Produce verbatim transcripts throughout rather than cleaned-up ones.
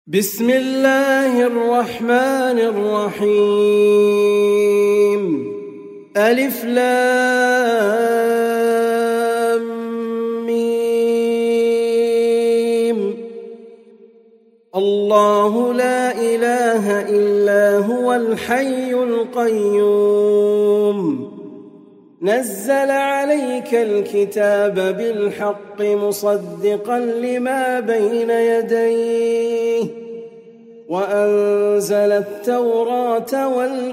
بسم الله الرحمن الرحيم ألف لام ميم الله لا إله إلا هو الحي القيوم نزل عليك الكتاب بالحق مصدقا لما بين يديه وأنزل التوراة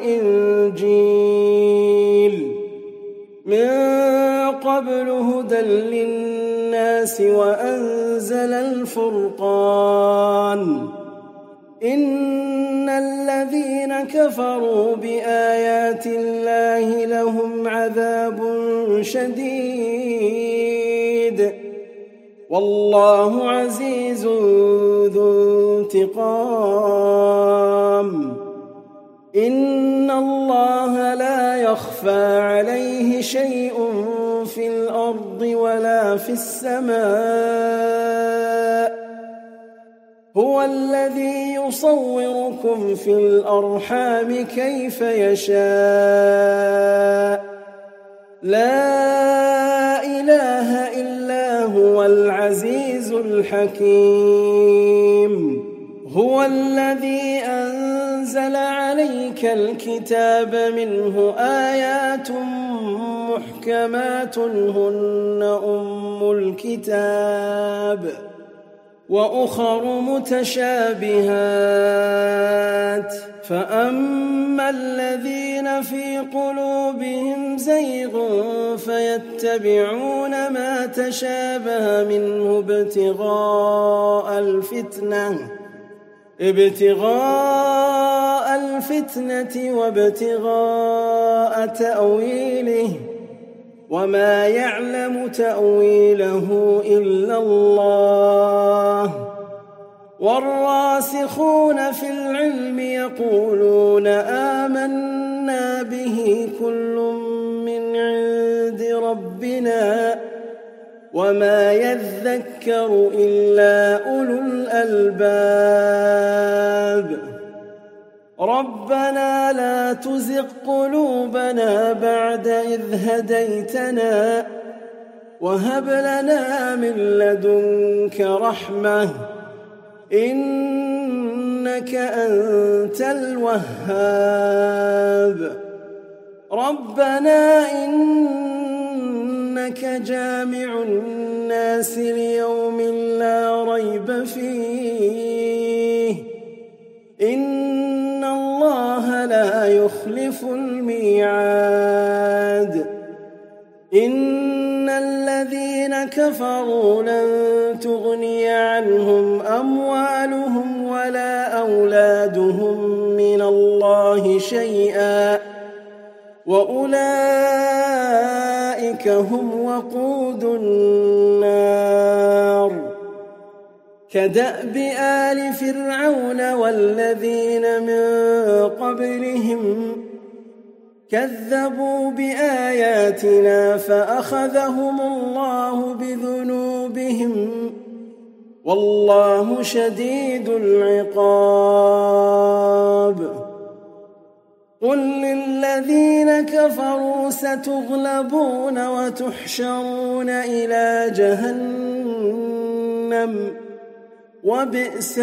والإنجيل من قبل هدى للناس وأنزل الفرقان إن الذين كفروا بآيات الله لهم عذاب شديد والله عزيز ذو انتقام إن الله لا يخفى عليه شيء في الأرض ولا في السماء هو الذي يصوركم في الأرحام كيف يشاء لا إله إلا هو العزيز الحكيم هو الذي أنزل عليك الكتاب منه آيات محكمات هن أم الكتاب وأخر متشابهات فأما الذين في قلوبهم زيغ فيتبعون ما تشابه منه ابتغاء الفتنة ابتغاء الفتنة وابتغاء تأويله وما يعلم تأويله إلا الله والراسخون في العلم يقولون آمنا به كل من عند ربنا وما يذكر إلا أولو الألباب ربنا لا تزغ قلوبنا بعد إذ هديتنا وهب لنا من لدنك رحمة إنك أنت الوهاب ربنا إنك جامع الناس ليوم لا ريب فيه إن الله لا يخلف الميعاد إن الذين كفروا لن تغني عنهم أموالهم ولا أولادهم من الله شيئا وأولئك هم وقود النار كدأب آل فرعون والذين من قبلهم كذبوا بآياتنا فأخذهم الله بذنوبهم والله شديد العقاب قل للذين كفروا ستغلبون وتحشرون إلى جهنم وبئس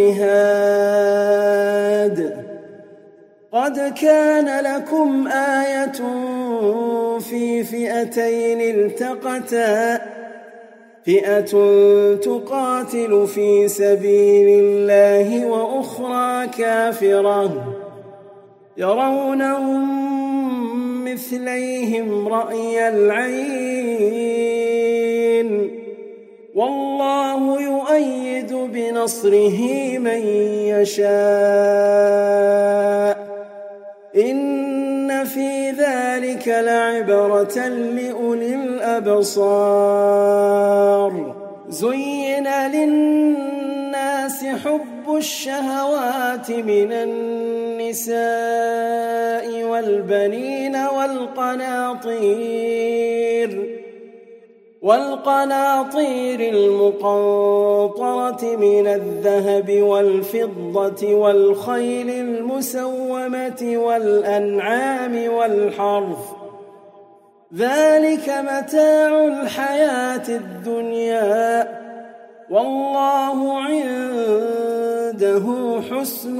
المهاد قد كان لكم آية في فئتين التقتا فئة تقاتل في سبيل الله وأخرى كافرة يرونهم مثليهم رأي العين والله يؤيد بنصره من يشاء إن في ذلك لعبرة لأولي الأبصار زين للناس حب الشهوات من النساء والبنين والقناطير والقناطير المقنطرة من الذهب والفضة والخيل المسومة والأنعام والحرث ذلك متاع الحياة الدنيا والله عنده حسن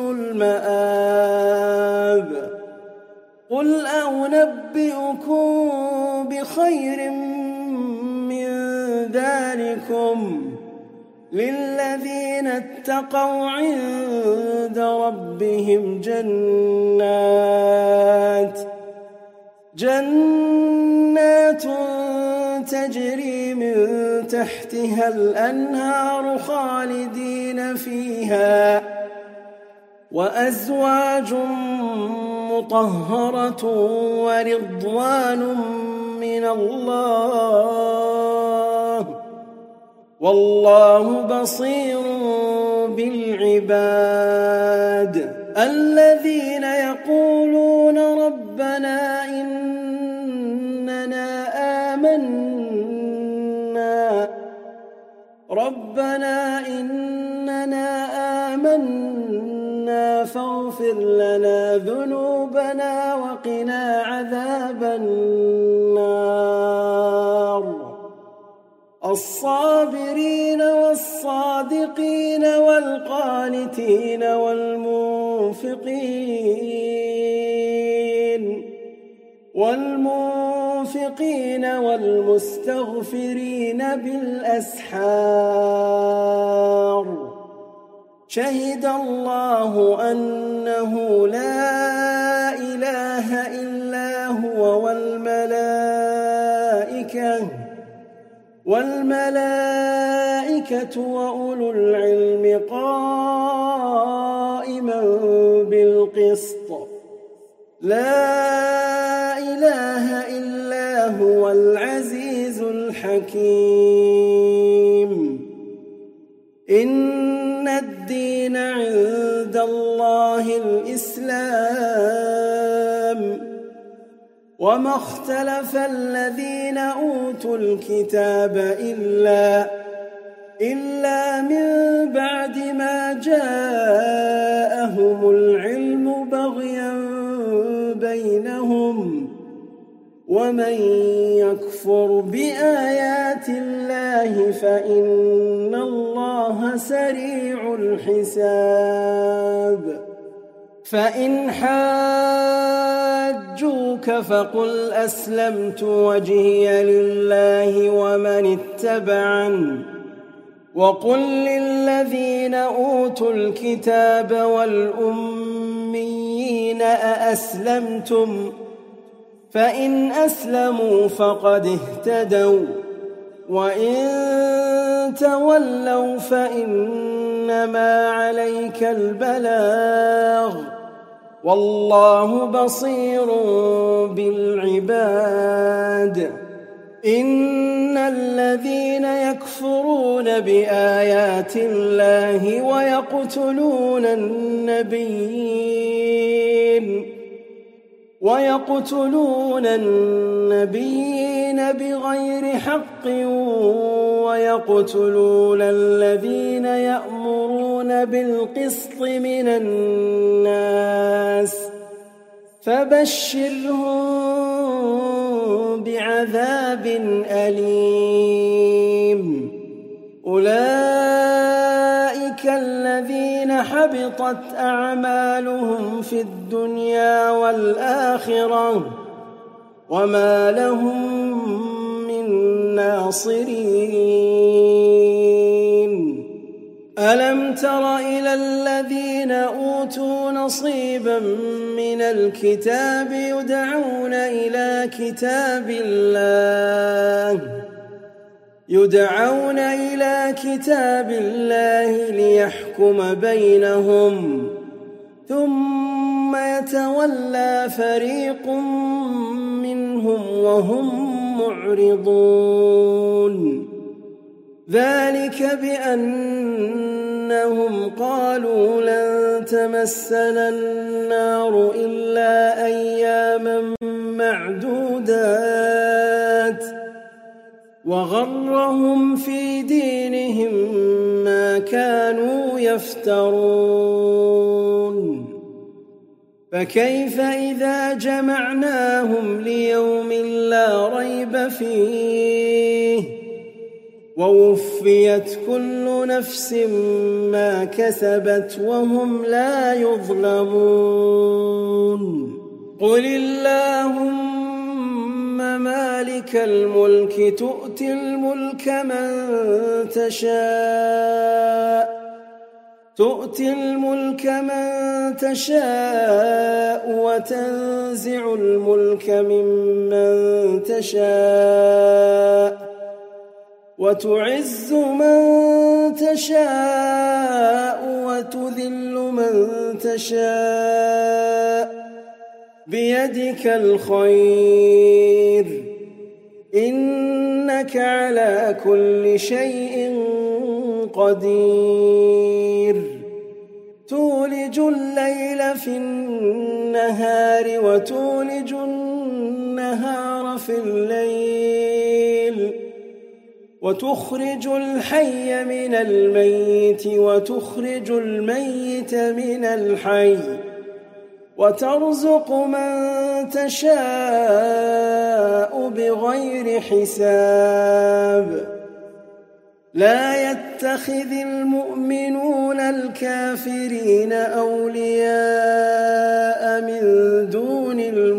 المآب. قل أنبئكم بخير من ذلكم للذين اتقوا عند ربهم جنات جنات تجري من تحتها الأنهار خالدين فيها وأزواج مطهرة ورضوان من الله والله بصير بالعباد. الذين يقولون ربنا إننا آمنا ربنا إننا آمنا فاغفر لنا ذنوبنا وقنا عذاب النار. الصابرين والصادقين والقانتين والمنفقين والمنفقين والمستغفرين بالأسحار. شهد الله أنه لا إله إلا هو والملائكة والملائكة وأولو العلم قائما بالقسط لا إله إلا هو العزيز الحكيم. إن الدين عند الله الإسلام وما اختلف الذين أوتوا الكتاب إلا إلا من بعد ما جاءهم العلم بغيا بينهم ومن يكفر بآيات الله فإن الله سريع الحساب. فإن حاجوك فقل أسلمت وجهي لله ومن اتبعني وقل للذين أوتوا الكتاب والأميين أأسلمتم فإن أسلموا فقد اهتدوا وإن تولوا فإنما عليك البلاغ والله بصير بالعباد. إن الذين يكفرون بآيات الله ويقتلون النبيين ويقتلون النبيين بغير حق ويقتلون الذين يأمرون بالقسط من الناس فبشرهم بعذاب أليم. أولئك الذين حبطت أعمالهم في الدنيا والآخرة وما لهم من ناصرين. ألم تر إلى الذين أوتوا نصيبا من الكتاب يدعون إلى كتاب الله يدعون إلى كتاب الله ليحكم بينهم ثم يتولى فريق منهم وهم معرضون. ذلك بأنهم قالوا لن تمسنا النار إلا أياما معدودات وغرهم في دينهم ما كانوا يفترون فكيف إذا جمعناهم ليوم لا ريب فيه ووفيت كل نفس ما كسبت وهم لا يظلمون قل اللهم مالك الملك تؤتي الملك من تشاء تؤتي الملك من تشاء وتنزع الملك ممن تشاء وتعز من تشاء وتذل من تشاء بيدك الخير إنك على كل شيء قدير تولج الليل في النهار وتولج النهار في الليل وتخرج الحي من الميت وتخرج الميت من الحي وترزق من تشاء بغير حساب لا يتخذ المؤمنون الكافرين أولياء من دون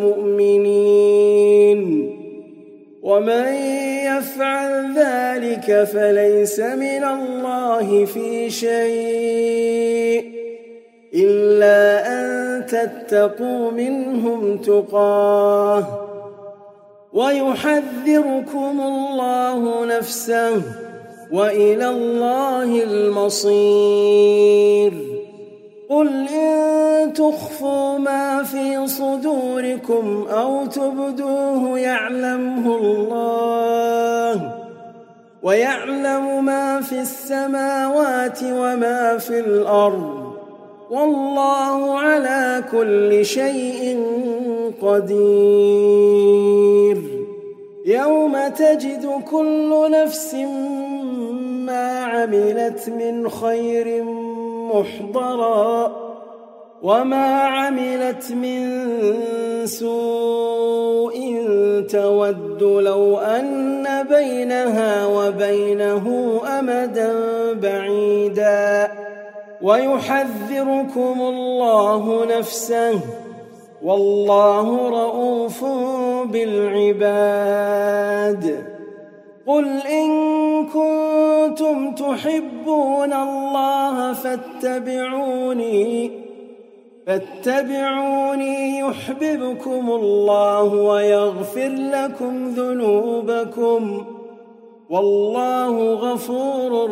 المؤمنين ومن يفعل ذلك فليس من الله في شيء إلا أن تتقوا منهم تقاه ويحذركم الله نفسه وإلى الله المصير قل إن تخفوا ما في صدوركم أو تبدوه يعلمه الله ويعلم ما في السماوات وما في الأرض والله على كل شيء قدير يوم تجد كل نفس ما عملت من خير محضرا وما عملت من سوء تود لو أن بينها وبينه أمدا بعيدا ويحذركم الله نفسه والله رؤوف بالعباد قل إن كنتم تحبون الله فاتبعوني فاتبعوني يحببكم الله ويغفر لكم ذنوبكم والله غفور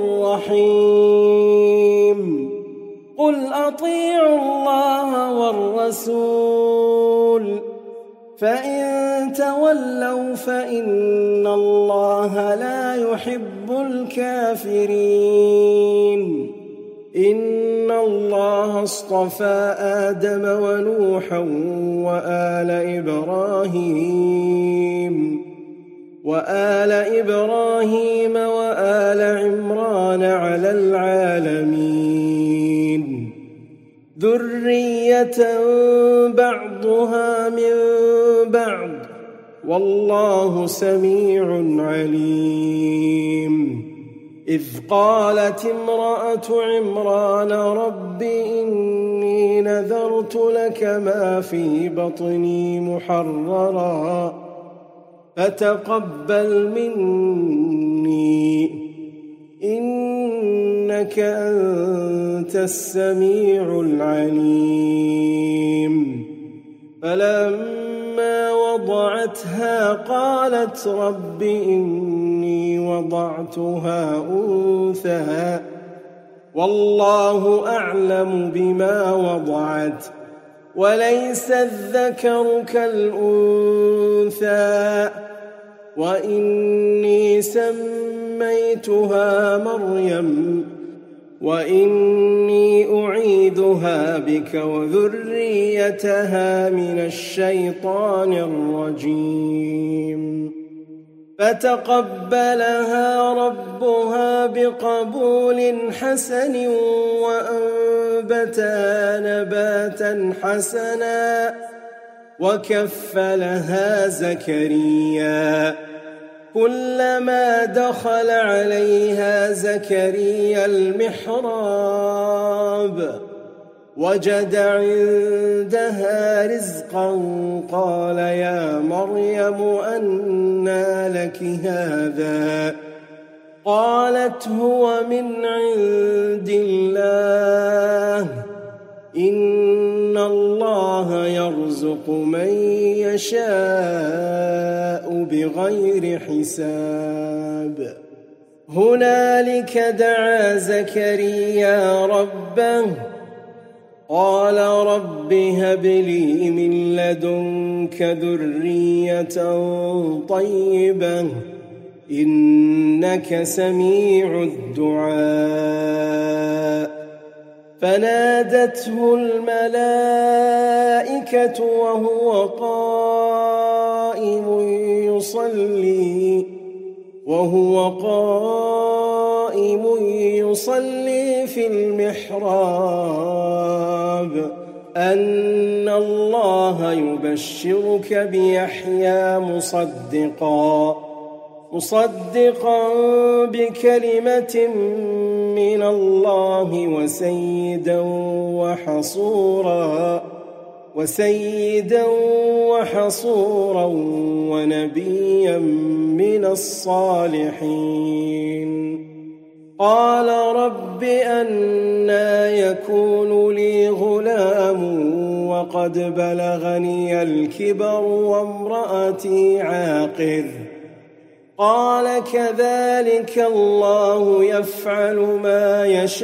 رحيم قل أطيعوا الله والرسول فإن تولوا فإن الله لا يحب الكافرين إن الله اصطفى آدم ونوحا وآل إبراهيم وآل إبراهيم وآل عمران على العالمين ذرية بعضها من بعض والله سميع عليم إذ قالت امرأة عمران رب إني نذرت لك ما في بطني محررا فتقبل مني إنك أنت السميع العليم فلما وضعتها قالت رب إني وضعتها أنثى والله أعلم بما وضعت وليس الذكر كالأنثى وإني سميتها مريم وإني أعيذها بك وذريتها من الشيطان الرجيم فتقبلها ربها بقبول حسن وأنبتها نباتا حسنا وكفلها زكريا. كلما دخل عليها زكريا المحراب وجد عندها رزقا قال يا مريم أنى لك هذا؟ قالت هو من عند الله إن الله يرزق من يشاء بغير حساب. هنالك دعا زكريا ربه قال رب هب لي من لدنك ذرية طيبة إنك سميع الدعاء. فنادته الملائكة وهو قائم يصلي وهو قائم يصلي في المحراب أن الله يبشرك بيحيى مصدقا مصدقا بكلمة من الله وسيدا وحصورا وسيدا وحصورا ونبيا من الصالحين. قال رب أنى يكون لي غلام وقد بلغني الكبر وامرأتي عاقر؟ قال كذلك الله يفعل ما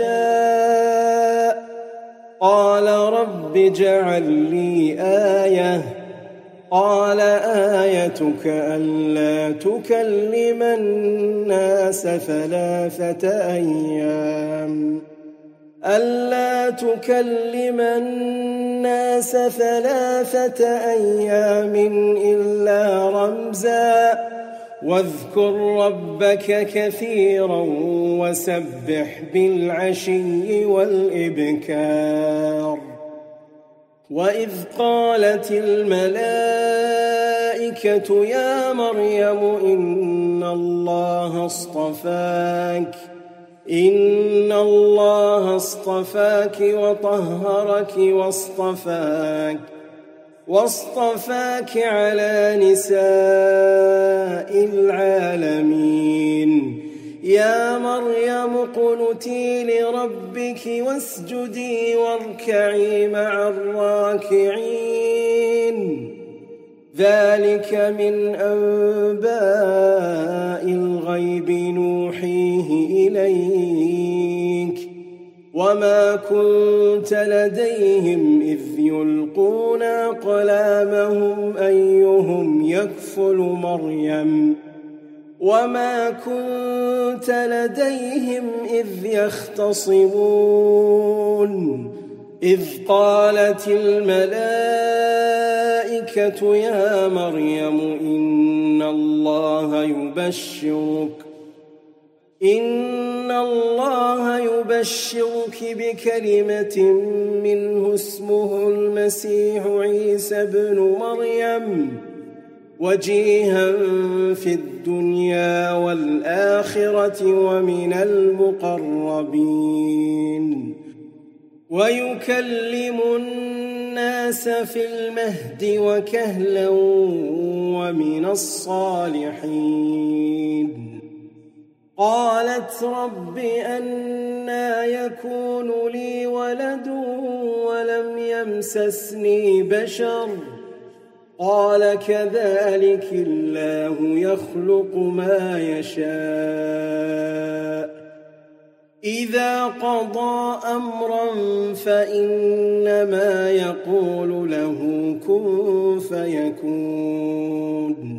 يشاء. قال رب اجعل لي آية. قال آيتك ألا تكلم الناس ثلاثة أيام ألا تكلم الناس ثلاثة أيام إلا رمزا واذكر ربك كثيرا وسبح بالعشي والإبكار. وإذ قالت الملائكة يا مريم إن الله اصطفاك إن الله اصطفاك وطهرك واصطفاك واصطفاك على نساء العالمين. يا مريم اقنتي لربك واسجدي واركعي مع الراكعين. ذلك من أنباء الغيب نوحيه إليك وما كنت لديهم إذ يلقون أقلامهم أيهم يكفل مريم وما كنت لديهم إذ يختصمون. إذ قالت الملائكة يا مريم إن الله يبشرك إن الله يبشرك بكلمة منه اسمه المسيح عيسى ابن مريم وجيها في الدنيا والآخرة ومن المقربين ويكلم الناس في المهد وكهلا ومن الصالحين. قالت رب أنى يكون لي ولد ولم يمسسني بشر؟ قال كذلك الله يخلق ما يشاء. إذا قضى أمرا فإنما يقول له كن فيكون.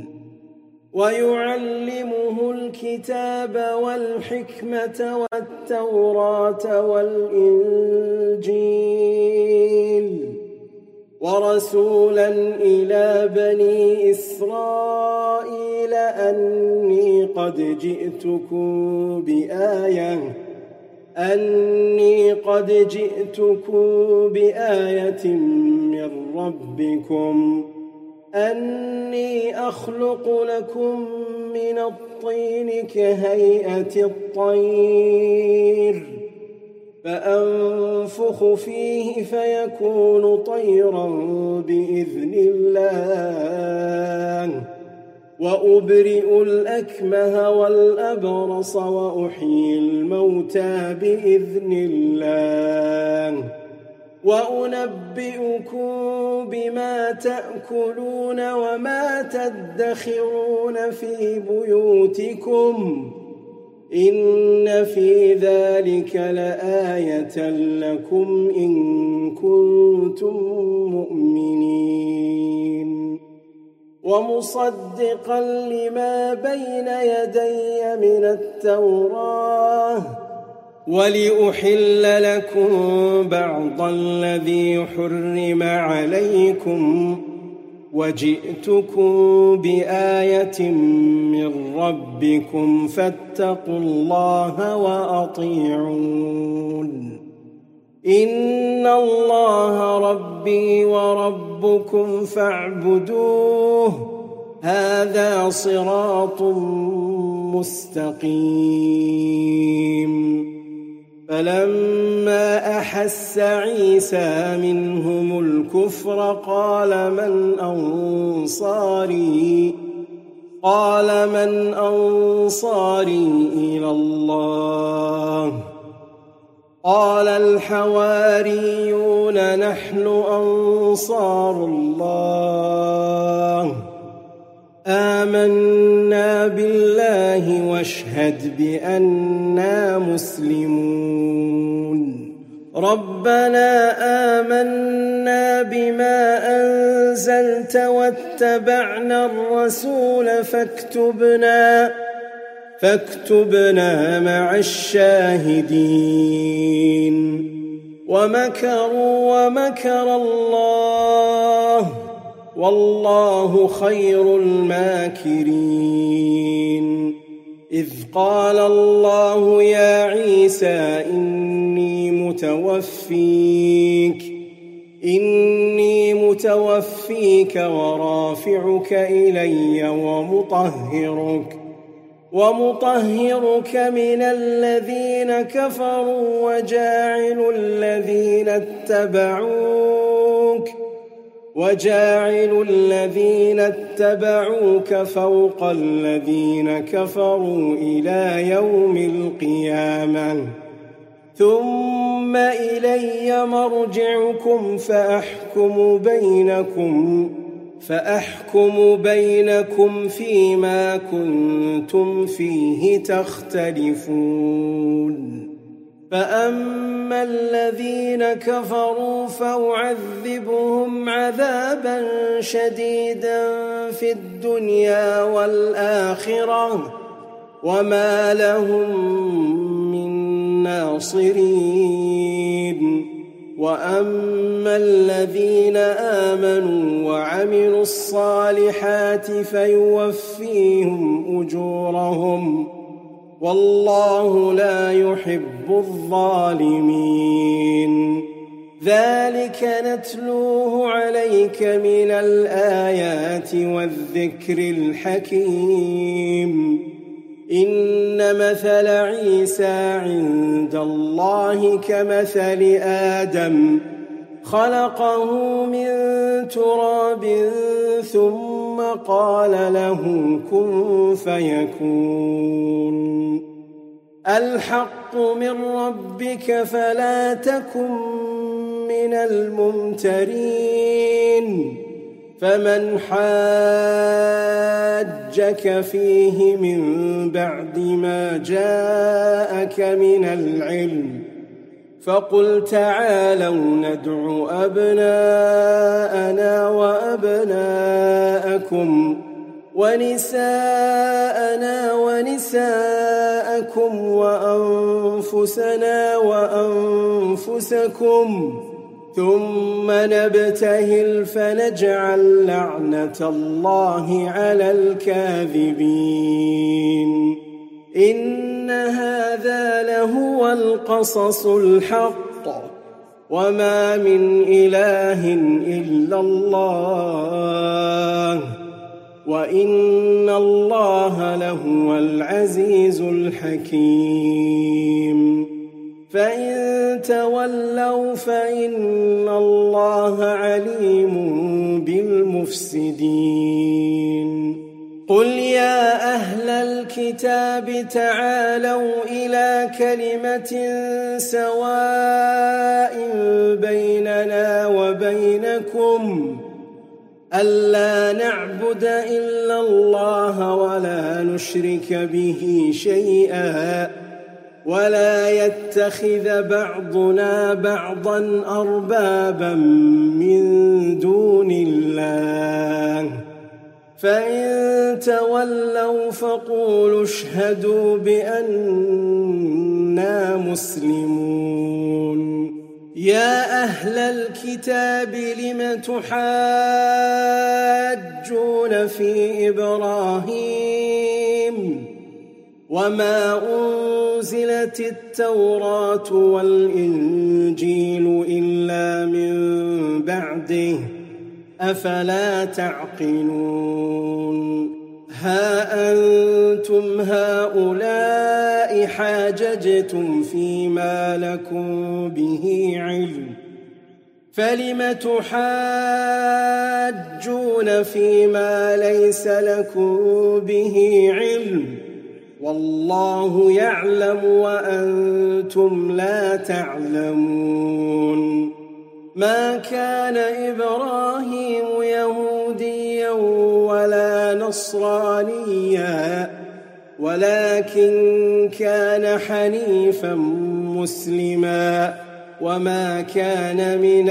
ويعلمه الكتاب والحكمة والتوراة والإنجيل ورسولا إلى بني إسرائيل أني قد جئتكم بآية أني قد جئتكم بآية من ربكم أني أخلق لكم من الطين كهيئة الطير فأنفخ فيه فيكون طيرا بإذن الله وأبرئ الأكمه والأبرص وأحيي الموتى بإذن الله وأنبئكم بما تأكلون وما تدخرون في بيوتكم إن في ذلك لآية لكم إن كنتم مؤمنين ومصدقا لما بين يدي من التوراة ولأحل لكم بعض الذي حرم عليكم وجئتكم بآية من ربكم فاتقوا الله وأطيعون إن الله ربي وربكم فاعبدوه هذا صراط مستقيم فلما أحس عيسى منهم الكفر قال من أنصاري قال من أنصاري إلى الله قال الحواريون نحن أنصار الله آمنا بالله واشهد بأننا مسلمون ربنا آمنا بما أنزلت واتبعنا الرسول فاكتبنا فاكتبنا مع الشاهدين ومكروا ومكر الله والله خير الماكرين إذ قال الله يا عيسى إني متوفيك إني متوفيك ورافعك إلي ومطهرك ومطهرك من الذين كفروا وجاعل الذين اتبعوك وجاعل الذين اتبعوك فوق الذين كفروا إلى يوم القيامة ثم إلي مرجعكم فأحكم بينكم فأحكم بينكم فيما كنتم فيه تختلفون فأما الذين كفروا فأعذبهم عذابا شديدا في الدنيا والآخرة وما لهم من ناصرين وأما الذين آمنوا وعملوا الصالحات فيوفيهم أجورهم والله لا يحب الظالمين ذلك نتلوه عليك من الآيات والذكر الحكيم إن مثل عيسى عند الله كمثل آدم خلقه من تراب ثم قال له كن فيكون الحق من ربك فلا تكن من الممترين فمن حاجك فيه من بعد ما جاءك من العلم فقل تعالوا ندع أبناءنا وأبناءكم ونساءنا ونساءكم وأنفسنا وأنفسكم ثم نبتهل فنجعل لعنة الله على الكاذبين إن هذا لهو القصص الحق وما من إله إلا الله وإن الله لهو العزيز الحكيم فإن تولوا فإن الله عليم بالمفسدين قل يا أهل الكتاب تعالوا إلى كلمة سواء بيننا وبينكم ألا نعبد إلا الله ولا نشرك به شيئا ولا يتخذ بعضنا بعضا أربابا من دون الله فإن تولوا فقولوا اشهدوا بأننا مسلمون يا أهل الكتاب لم تحاجون في إبراهيم وما أنزلت التوراة والإنجيل إلا من بعده أفلا تعقلون ها أنتم هؤلاء حاججتم فيما لكم به علم فلم تحاجون فيما ليس لكم به علم والله يعلم وأنتم لا تعلمون ما كان إبراهيم يهوديا ولا نصرانيا ولكن كان حنيفا مسلما وما كان من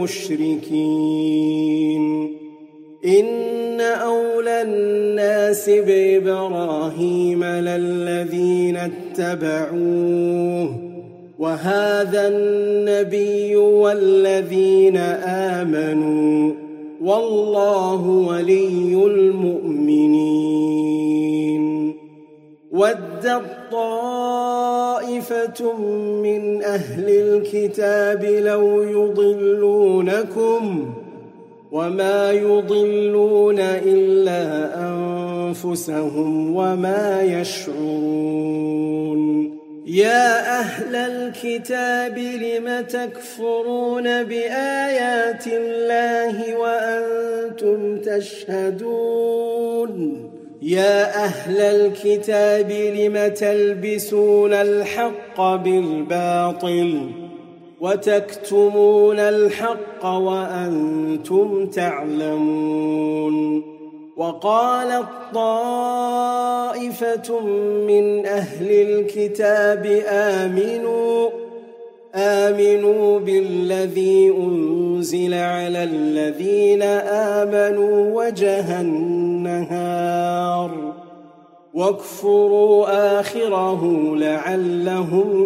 المشركين إن أولى الناس بإبراهيم للذين اتبعوه وهذا النبي والذين آمنوا والله ولي المؤمنين ودت طائفة من أهل الكتاب لو يضلونكم وما يضلون إلا أنفسهم وما يشعرون يا أهل الكتاب لم تكفرون بآيات الله وأنتم تشهدون يا أهل الكتاب لم تلبسون الحق بالباطل وتكتمون الحق وأنتم تعلمون وقالت طائفة من أهل الكتاب آمنوا آمنوا بالذي أنزل على الذين آمنوا وجه النهار واكفروا آخره لعلهم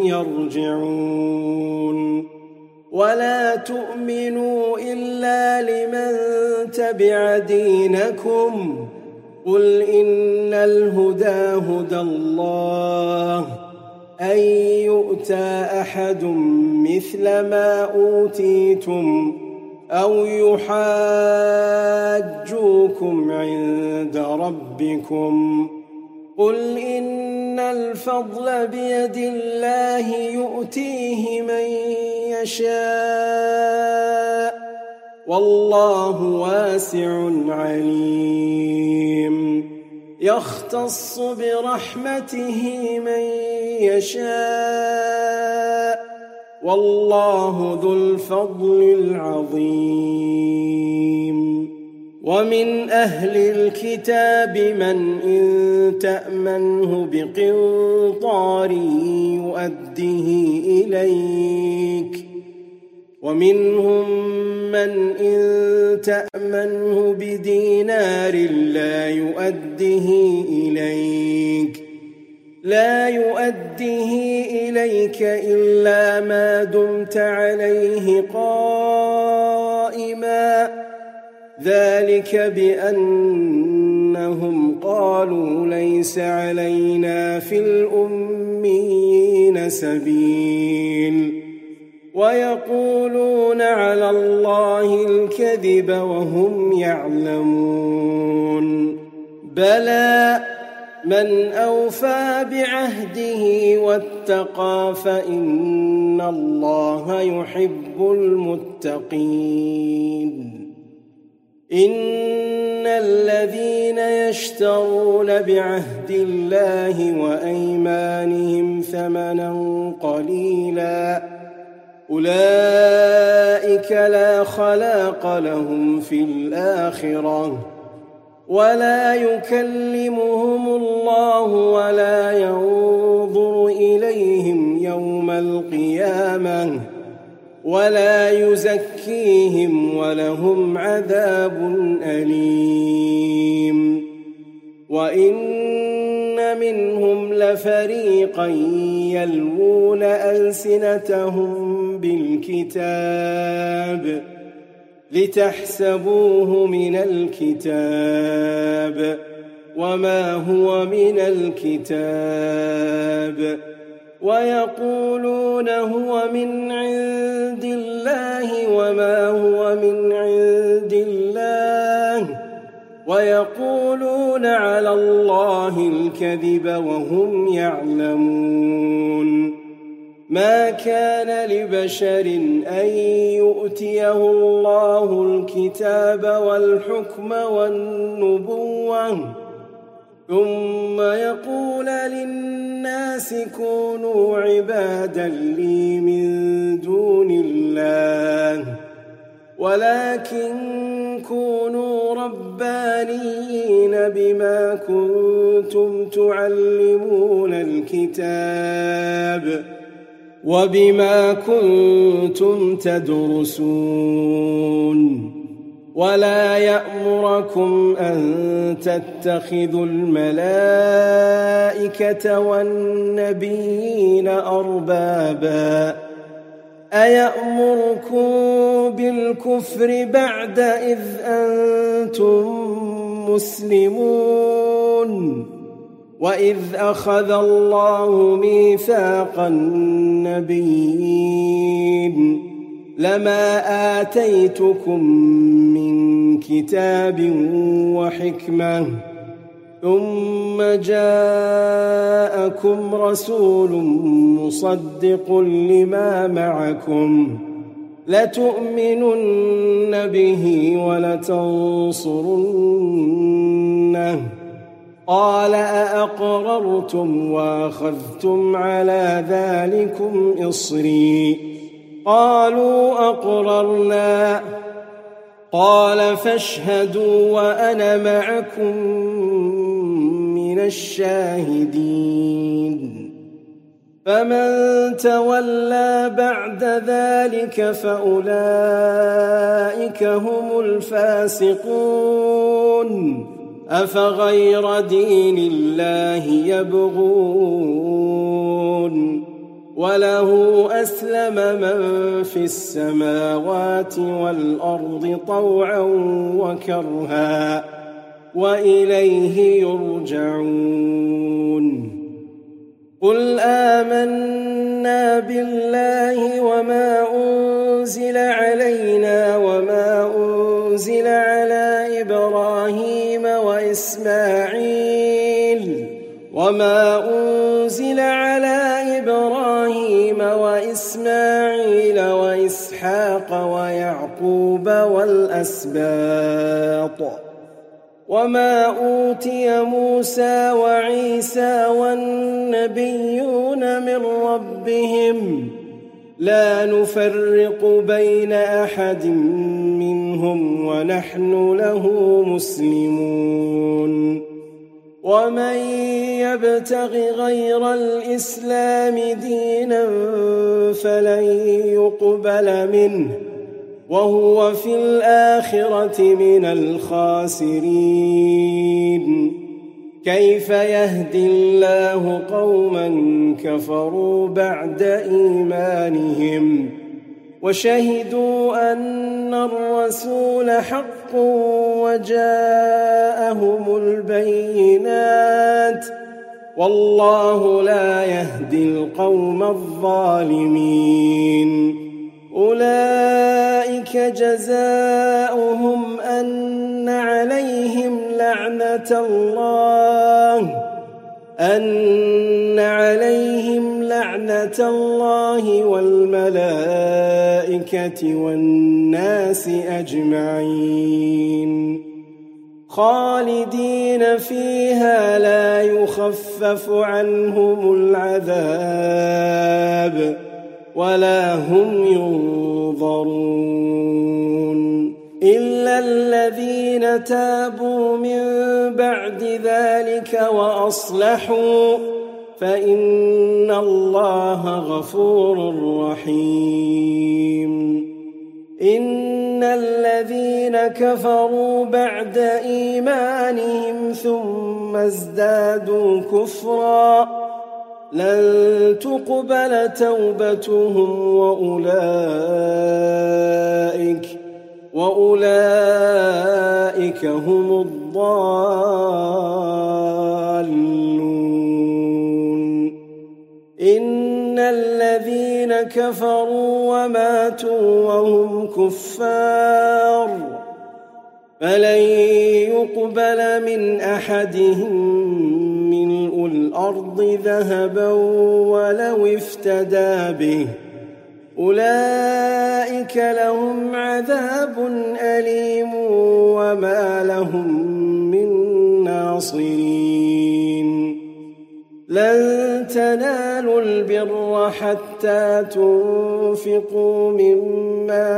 يرجعون ولا تؤمنوا إلا لمن تبع دينكم قل إن الهدى هدى الله أن يؤتى أحد مثل ما أوتيتم أو يحاجوكم عند ربكم قل إن الفضل بيد الله يؤتيه من يشاء والله واسع عليم يختص برحمته من يشاء والله ذو الفضل العظيم ومن أهل الكتاب من إن تأمنه بقنطار يؤده إليك ومنهم من إن تأمنه بدينار لا يؤده إليك لا يؤده إليك إلا ما دمت عليه قائما قائما ذلك بأنهم قالوا ليس علينا في الأميين سبيل ويقولون على الله الكذب وهم يعلمون بلى من أوفى بعهده واتقى فإن الله يحب المتقين إن الذين يشترون بعهد الله وأيمانهم ثمنا قليلا أولئك لا خلاق لهم في الآخرة ولا يكلمهم الله ولا ينظر إليهم يوم القيامة ولا يزكيهم ولهم عذاب أليم وإن منهم لفريقا يلوون ألسنتهم بالكتاب لتحسبوه من الكتاب وما هو من الكتاب ويقولون هو من عند الله وما هو من عند الله ويقولون على الله الكذب وهم يعلمون ما كان لبشر أن يؤتيه الله الكتاب والحكم والنبوة ثم يقول للناس كونوا عبادا لي من دون الله ولكن كونوا ربانيين بما كنتم تعلمون الكتاب وبما كنتم تدرسون ولا يأمركم أن تتخذوا الملائكة والنبيين أربابا أيأمركم بالكفر بعد إذ أنتم مسلمون وإذ أخذ الله ميثاق النبيين لما آتيتكم من كتاب وحكمة ثم جاءكم رسول مصدق لما معكم لتؤمنن به ولتنصرنه قال أأقررتم وأخذتم على ذلكم إصري قالوا أقررنا قال فاشهدوا وأنا معكم من الشاهدين فمن تولى بعد ذلك فأولئك هم الفاسقون أفغير دين الله يبغون وله أسلم من في السماوات والأرض طوعا وكرها وإليه يرجعون قل آمنا بالله وما أنزل علينا وما أنزل على إبراهيم وإسماعيل وما أنزل على إبراهيم وإسماعيل وإسحاق ويعقوب والأسباط وما أوتي موسى وعيسى والنبيون من ربهم لا نفرق بين أحد منهم ونحن له مسلمون ومن يبتغ غير الإسلام دينا فلن يقبل منه وهو في الآخرة من الخاسرين كيف يهدي الله قوما كفروا بعد إيمانهم وشهدوا أن الرسول حق وجاءهم البينات والله لا يهدي القوم الظالمين أولئك جزاؤهم أن عليهم لعنة الله أن عليهم لعنة الله والملائكة والناس أجمعين خالدين فيها لا يخفف عنهم العذاب ولا هم ينظرون إلا الذين تابوا من بعد ذلك وأصلحوا فإن الله غفور رحيم إن الذين كفروا بعد إيمانهم ثم ازدادوا كفرا لن تقبل توبتهم وأولئك وأولئك هم الضالون إن الذين كفروا وماتوا وهم كفار فلن يقبل من أحدهم ملء الأرض ذهبا ولو افتدى به أولئك لهم عذاب أليم وما لهم من ناصرين لن تنالوا البر حتى تنفقوا مما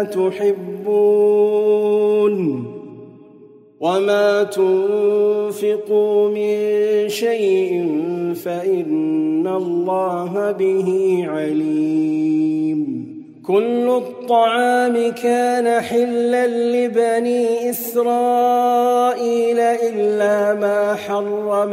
تحبون وما تنفقوا من شيء فإن الله به عليم كل الطعام كان حلا لبني إسرائيل إلا ما حرم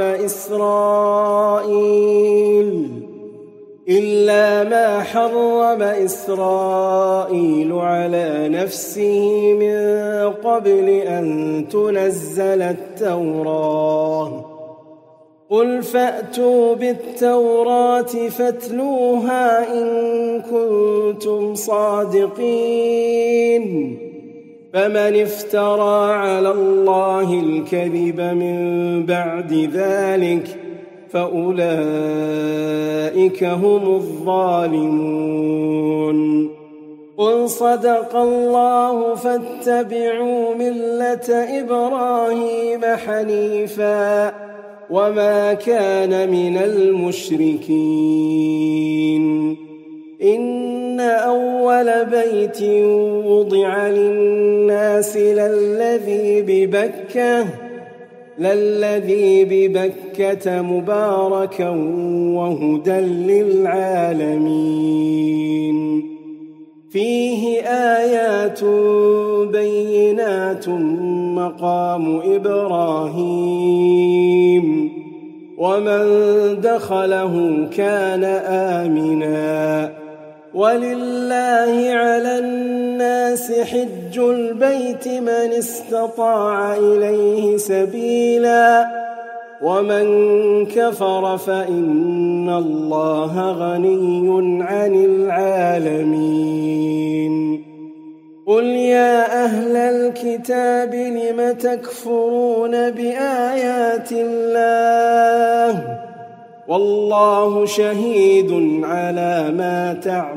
إسرائيل إلا ما حرم إسرائيل على نفسه من قبل أن تنزل التوراة قل فأتوا بالتوراة فاتلوها إن كنتم صادقين فمن افترى على الله الكذب من بعد ذلك فأولئك هم الظالمون قل صدق الله فاتبعوا ملة إبراهيم حنيفا وما كان من المشركين إن أول بيت وضع للناس للذي ببكة للذي ببكة مباركا وهدى للعالمين فيه آيات بينات مقام إبراهيم ومن دخله كان آمنا ولله على الناس حج البيت من استطاع إليه سبيلا ومن كفر فإن الله غني عن العالمين قل يا أهل الكتاب لم تكفرون بآيات الله والله شهيد على ما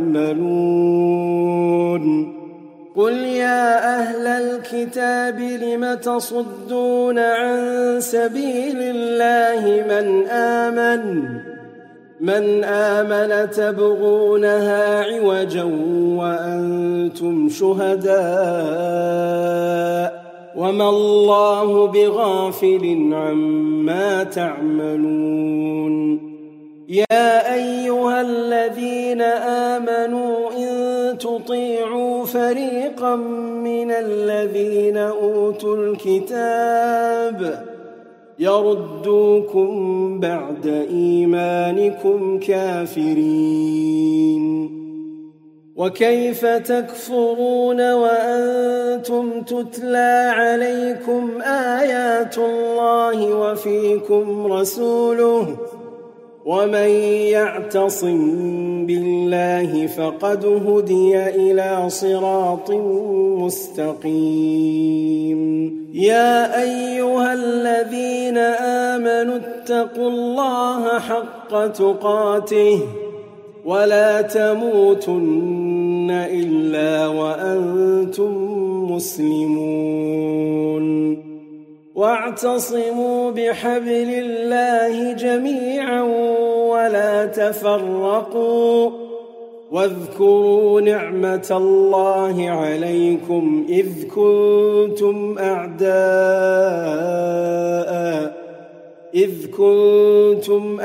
تعملون قل يا أهل الكتاب لم تصدون عن سبيل الله من آمن من آمن تبغونها عوجا وأنتم شهداء وما الله بغافل عما تعملون يا أيها الذين آمنوا إن تطيعوا فريقا من الذين أوتوا الكتاب يردوكم بعد إيمانكم كافرين وكيف تكفرون وأنتم تتلى عليكم آيات الله وفيكم رسوله ومن يعتصم بالله فقد هدي إلى صراط مستقيم يا أيها الذين آمنوا اتقوا الله حق تقاته ولا تموتن إلا وأنتم مسلمون واعتصموا بحبل الله جميعا ولا تفرقوا واذكروا نعمة الله عليكم إذ كنتم أعداء إذ كنتم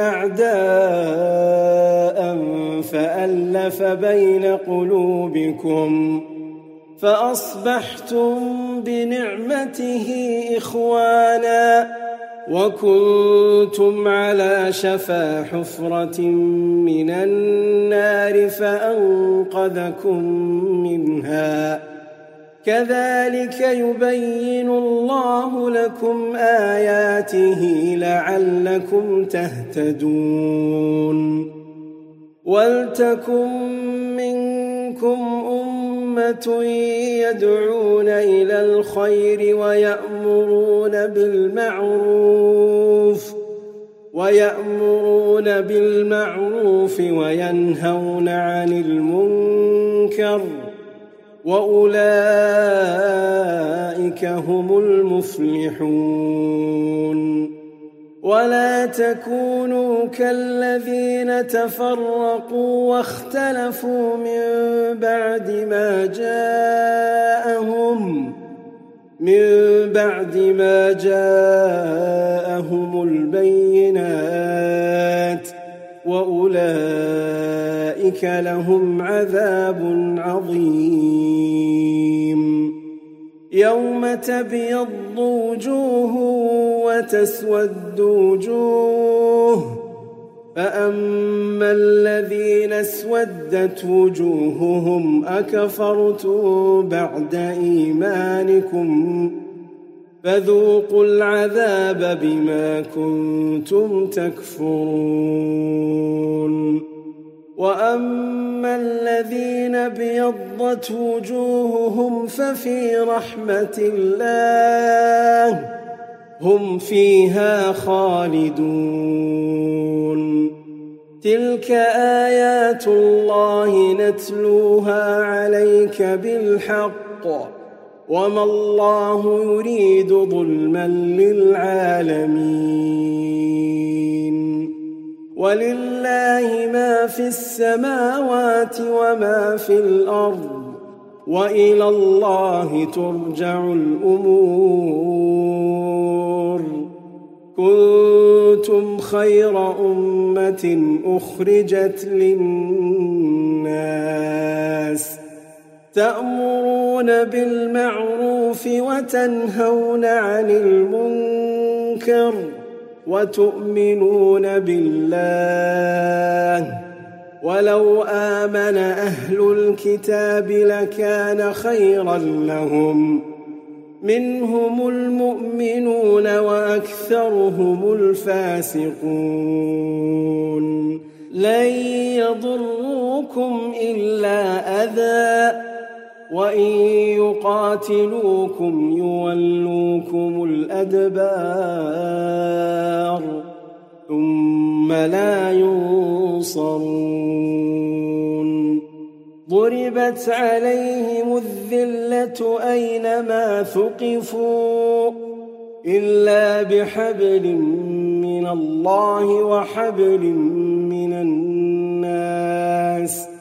أعداء فألف بين قلوبكم فأصبحتم بنعمته إخوانا وكنتم على شفا حفرة من النار فأنقذكم منها كذلك يبين الله لكم آياته لعلكم تهتدون ولتكن منكم أمة يدعون إلى الخير ويأمرون بالمعروف ويأمرون بالمعروف وينهون عن المنكر وأولئك هم المفلحون ولا تكونوا كالذين تفرقوا واختلفوا من بعد ما جاءهم من بعد ما جاءهم البينات وأولئك لهم عذاب عظيم يوم تبيض وجوه وتسود وجوه فأما الذين اسودت وجوههم أكفرتم بعد إيمانكم فذوقوا العذاب بما كنتم تكفرون وأما الذين ابيضت وجوههم ففي رحمة الله هم فيها خالدون تلك آيات الله نتلوها عليك بالحق وما الله يريد ظلما للعالمين ولله ما في السماوات وما في الأرض وإلى الله ترجع الأمور كنتم خير أمة أخرجت للناس تأمرون بالمعروف وتنهون عن المنكر وتؤمنون بالله ولو آمن أهل الكتاب لكان خيرا لهم منهم المؤمنون وأكثرهم الفاسقون لن يضروكم إلا أذى وإن يقاتلوكم يولوكم الأدبار ثم لا ينصرون ضربت عليهم الذلة أينما ثقفوا إلا بحبل من الله وحبل من الناس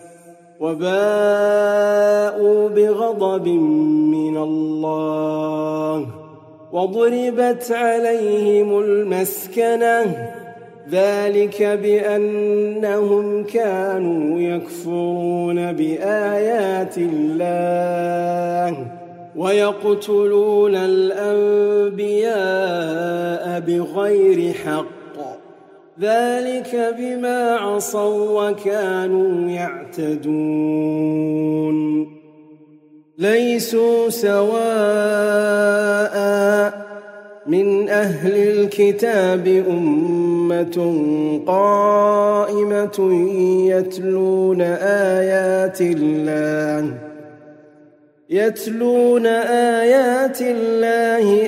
وباءوا بغضب من الله وضربت عليهم المسكنة ذلك بأنهم كانوا يكفرون بآيات الله ويقتلون الأنبياء بغير حق ذلك بما عصوا وكانوا يعتدون ليسوا سواء من أهل الكتاب أمة قائمة يتلون آيات الله يتلون آيات الله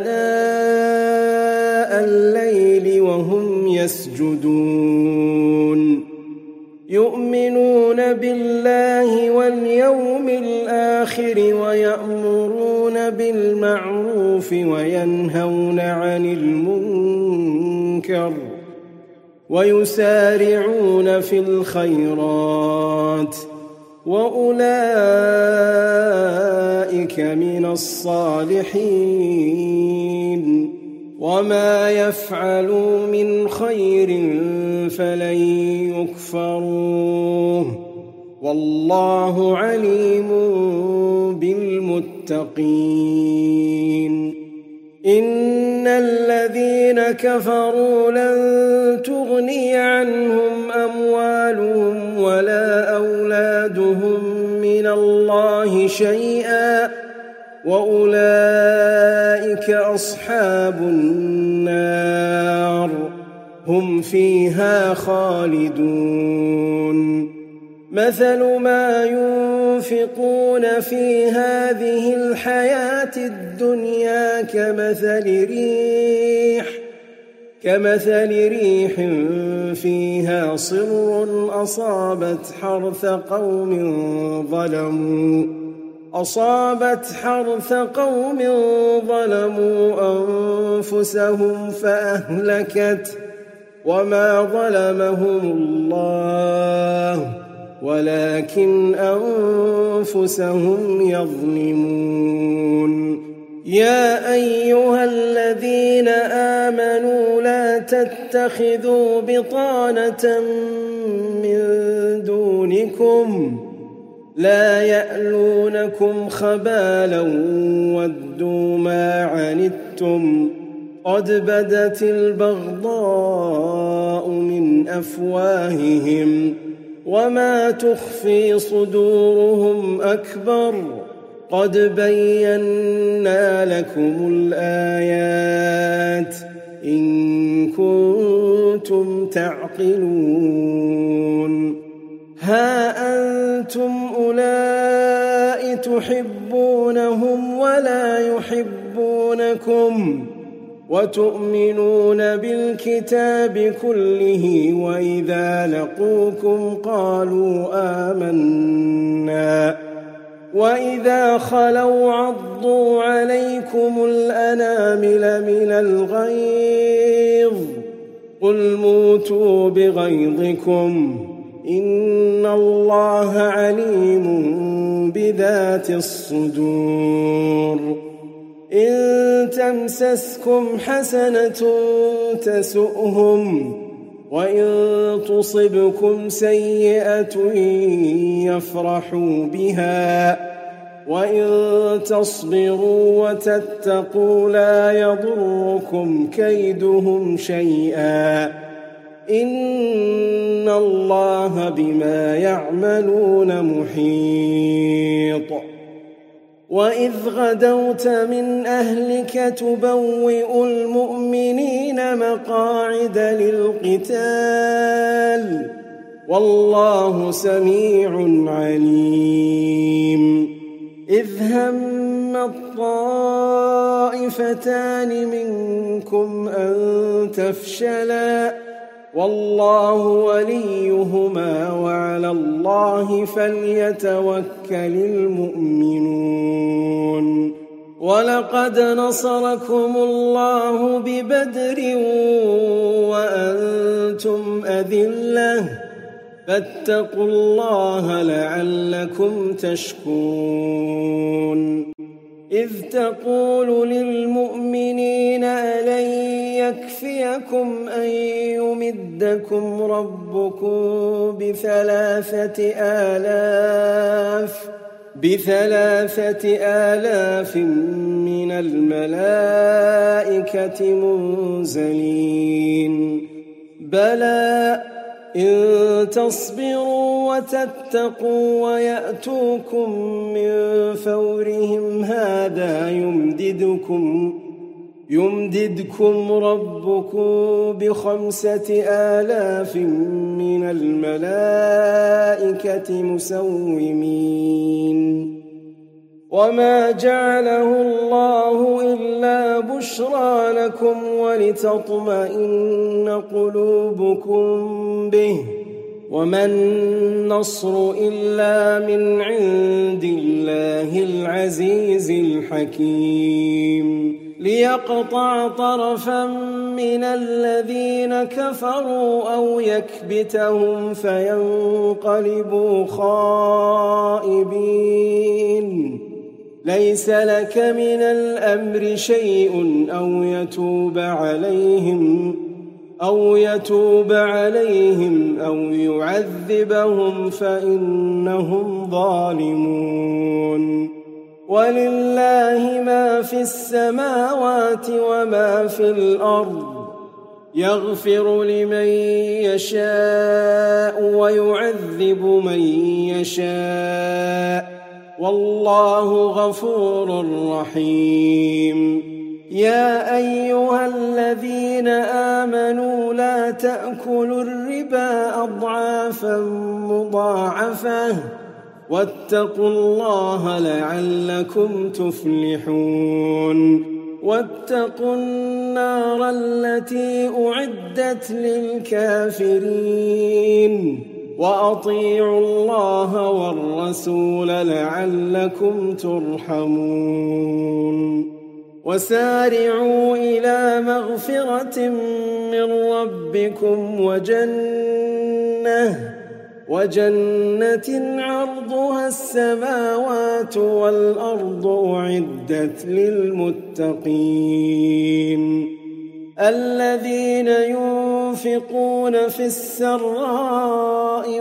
آناء الليل وهم يسجدون يؤمنون بالله واليوم الآخر ويأمرون بالمعروف وينهون عن المنكر ويسارعون في الخيرات وأولئك من الصالحين وما يفعلوا من خير فلن يكفروه والله عليم بالمتقين إن الذين كفروا لن تغني عنهم أموالهم ولا أولادهم من الله شيئا وأولئك أصحاب النار هم فيها خالدون مثل ما ينفقون في هذه الحياة الدنيا كمثل ريح كمثل ريح فيها صر أصابت حرث قوم ظلموا أصابت حرث قوم ظلموا أنفسهم فأهلكت وما ظلمهم الله ولكن أنفسهم يظلمون يا أيها الذين آمنوا لا تتخذوا بطانة من دونكم لا يألونكم خبالا ودوا ما عنتم قد بدت البغضاء من أفواههم وما تخفي صدورهم أكبر قد بينا لكم الآيات إن كنتم تعقلون ها أنتم أولئك تحبونهم ولا يحبونكم وتؤمنون بالكتاب كله وإذا لقوكم قالوا آمنا وإذا خلوا عضوا عليكم الأنامل من الغيظ قل موتوا بغيظكم إن الله عليم بذات الصدور إن تمسسكم حسنة تسؤهم وإن تصبكم سيئة يفرحوا بها وإن تصبروا وتتقوا لا يضركم كيدهم شيئا إن الله بما يعملون محيط وإذ غدوت من أهلك تبوئ المؤمنين مقاعد للقتال والله سميع عليم إذ هم الطائفتان منكم أن تفشلا والله وليهما وعلى الله فليتوكل المؤمنون ولقد نصركم الله ببدر وأنتم أذلة فاتقوا الله لعلكم تشكرون إذ تقول للمؤمنين ألن يكفيكم أن يمدكم ربكم بثلاثة آلاف بثلاثة آلاف من الملائكة منزلين بلى إن تصبروا وتتقوا ويأتوكم من فورهم هذا يمددكم يمددكم ربكم بخمسة آلاف من الملائكة مسومين وما جعله الله إلا بشرى لكم ولتطمئن قلوبكم به وما النصر إلا من عند الله العزيز الحكيم ليقطع طرفا من الذين كفروا أو يكبتهم فينقلبوا خائبين ليس لك من الأمر شيء أو يتوب عليهم أو يتوب عليهم أو يعذبهم فإنهم ظالمون ولله ما في السماوات وما في الأرض يغفر لمن يشاء ويعذب من يشاء والله غفور رحيم يا أيها الذين آمنوا لا تأكلوا الربا أضعافا مضاعفة واتقوا الله لعلكم تفلحون واتقوا النار التي أعدت للكافرين وأطيعوا الله والرسول لعلكم ترحمون وسارعوا إلى مغفرة من ربكم وجنة وجنة عرضها السماوات والأرض أعدت للمتقين الذين ينفقون في السراء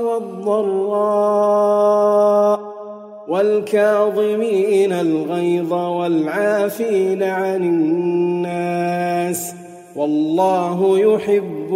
والضراء والكاظمين الغيظ والعافين عن الناس والله يحب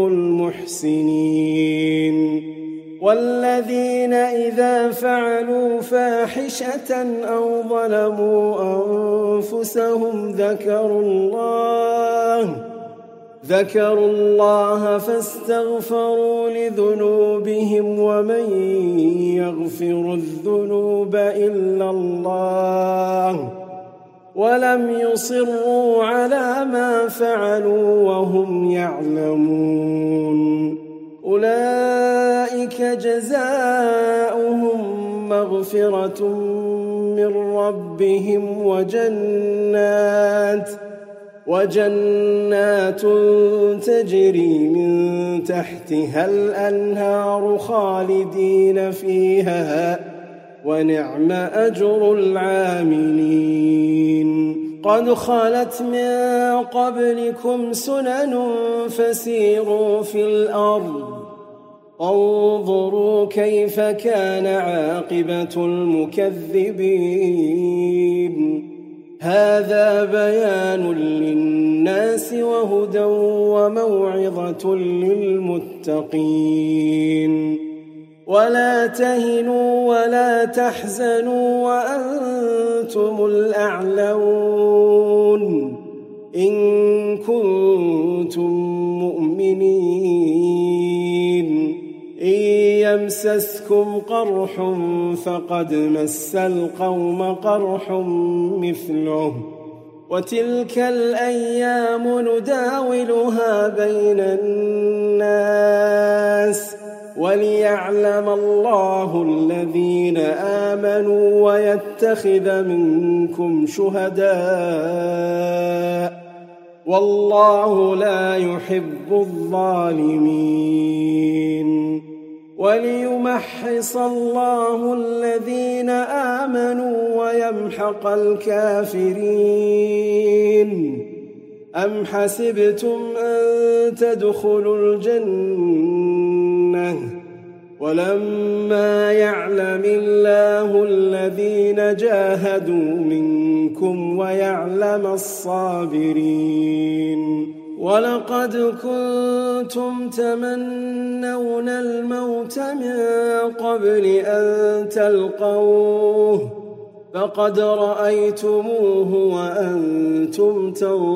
المحسنين والذين إذا فعلوا فاحشة أو ظلموا أنفسهم ذكروا الله ذكروا الله فاستغفروا لذنوبهم ومن يغفر الذنوب إلا الله ولم يصروا على ما فعلوا وهم يعلمون أولئك جزاؤهم مغفرة من ربهم وجنات وجنات تجري من تحتها الأنهار خالدين فيها ونعم أجر العاملين قد خلت من قبلكم سنن فسيروا في الأرض انظروا كيف كان عاقبة المكذبين هذا بيان للناس وهدى وموعظة للمتقين ولا تهنوا ولا تحزنوا وأنتم الأعلون إن كنتم مؤمنين إن يمسسكم قرح فقد مس القوم قرح مثله وتلك الأيام نداولها بين الناس وليعلم الله الذين آمنوا ويتخذ منكم شهداء والله لا يحب الظالمين وليمحص الله الذين آمنوا ويمحق الكافرين أم حسبتم أن تدخلوا الجنة ولما يعلم الله الذين جاهدوا منكم ويعلم الصابرين ولقد كنتم تمنون الموت من قبل أن تلقوه فقد رأيتموه وأنتم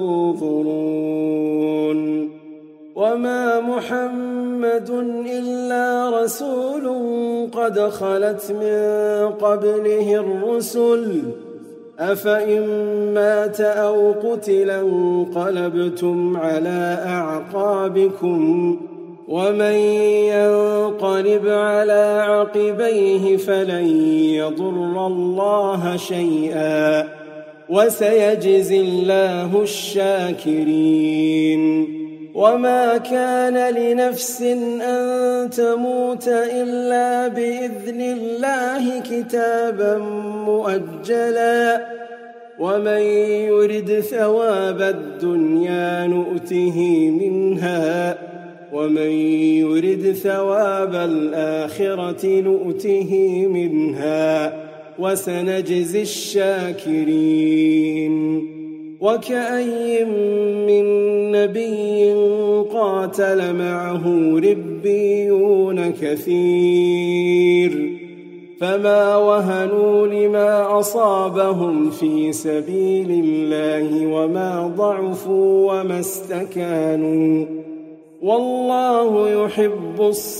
تنظرون وما محمد إلا رسول قد خلت من قبله الرسل أفإن مات أو قتل انقلبتم على أعقابكم ومن ينقلب على عقبيه فلن يضر الله شيئا وسيجزي الله الشاكرين وما كان لنفس أن تموت إلا بإذن الله كتابا مؤجلا ومن يرد ثواب الدنيا نؤته منها ومن يرد ثواب الآخرة نؤته منها وسنجزي الشاكرين وكأي من نبي قاتل معه ربيون كثير فما وهنوا لما أصابهم في سبيل الله وما ضعفوا وما استكانوا والله يحب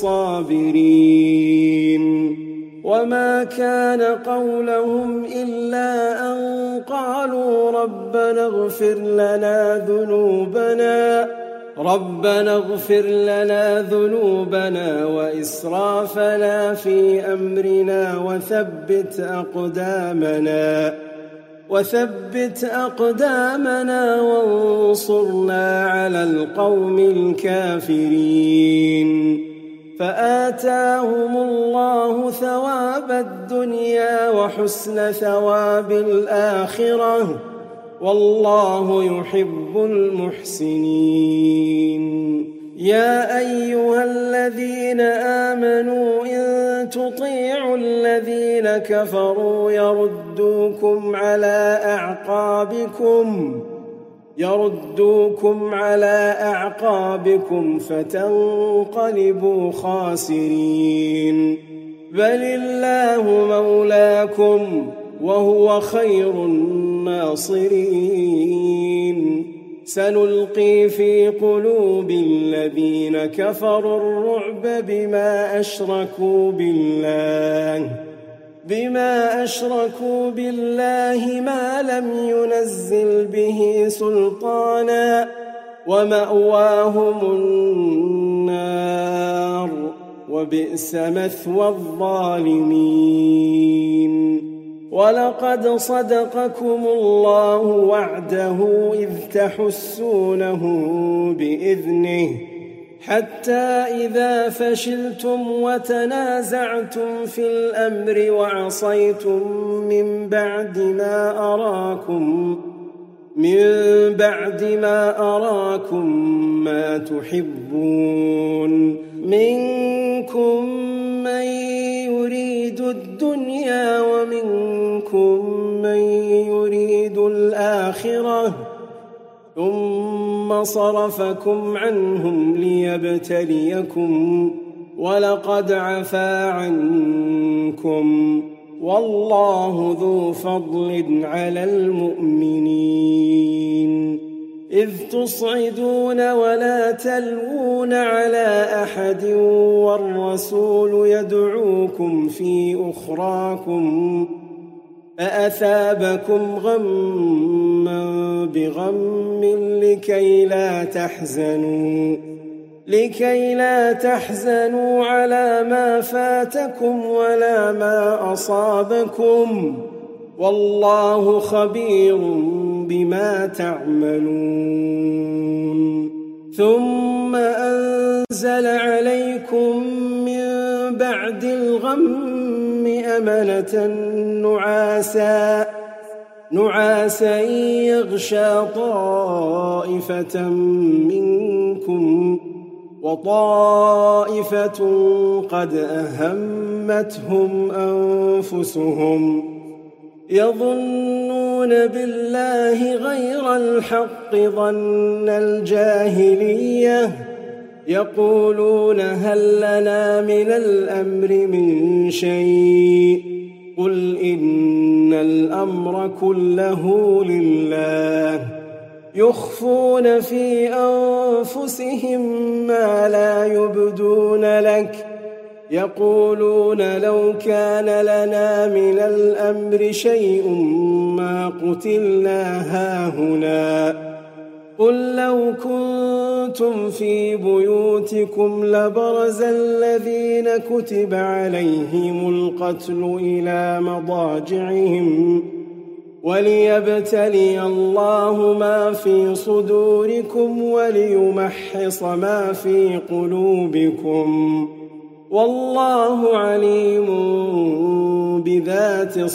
الصابرين وما كان قولهم إلا أن قالوا ربنا اغفر لنا ذنوبنا ربنا اغفر لنا ذنوبنا وإسرافنا في أمرنا وثبت أقدامنا وثبت أقدامنا وانصرنا على القوم الكافرين فآتاهم الله ثواب الدنيا وحسن ثواب الآخرة والله يحب المحسنين يا أيها الذين آمنوا إن تطيعوا الذين كفروا يردوكم على أعقابكم يردوكم على أعقابكم فتنقلبوا خاسرين بل الله مولاكم وهو خير الناصرين سنلقي في قلوب الذين كفروا الرعب بما أشركوا بالله بما أشركوا بالله ما لم ينزل به سلطانا ومأواهم النار وبئس مثوى الظالمين ولقد صدقكم الله وعده إذ تحسونه بإذنه حتى إذا فشلتم وتنازعتم في الأمر وعصيتم من بعد ما أراكم من بعد ما أراكم ما تحبون منكم من يريد الدنيا ومنكم من يريد الآخرة ثم صرفكم عنهم ليبتليكم ولقد عفا عنكم والله ذو فضل على المؤمنين إذ تصعدون ولا تلوون على أحد والرسول يدعوكم في أخراكم فأثابكم غما بغم لكي لا تحزنوا لكي لا تحزنوا على ما فاتكم ولا ما أصابكم والله خبير بما تعملون ثم أنزل عليكم من بعد الغم أمنة نعاسا نعاسا يغشى طائفة منكم وطائفة قد أهمتهم أنفسهم يظنون يحلفون بالله غير الحق ظن الجاهلية يقولون هل لنا من الأمر من شيء قل إن الأمر كله لله يخفون في أنفسهم ما لا يبدون لك يقولون لو كان لنا من الأمر شيء ما قتلنا هاهنا قل لو كنتم في بيوتكم لبرز الذين كتب عليهم القتل إلى مضاجعهم وليبتلي الله ما في صدوركم وليمحص ما في قلوبكم والله عليم بذات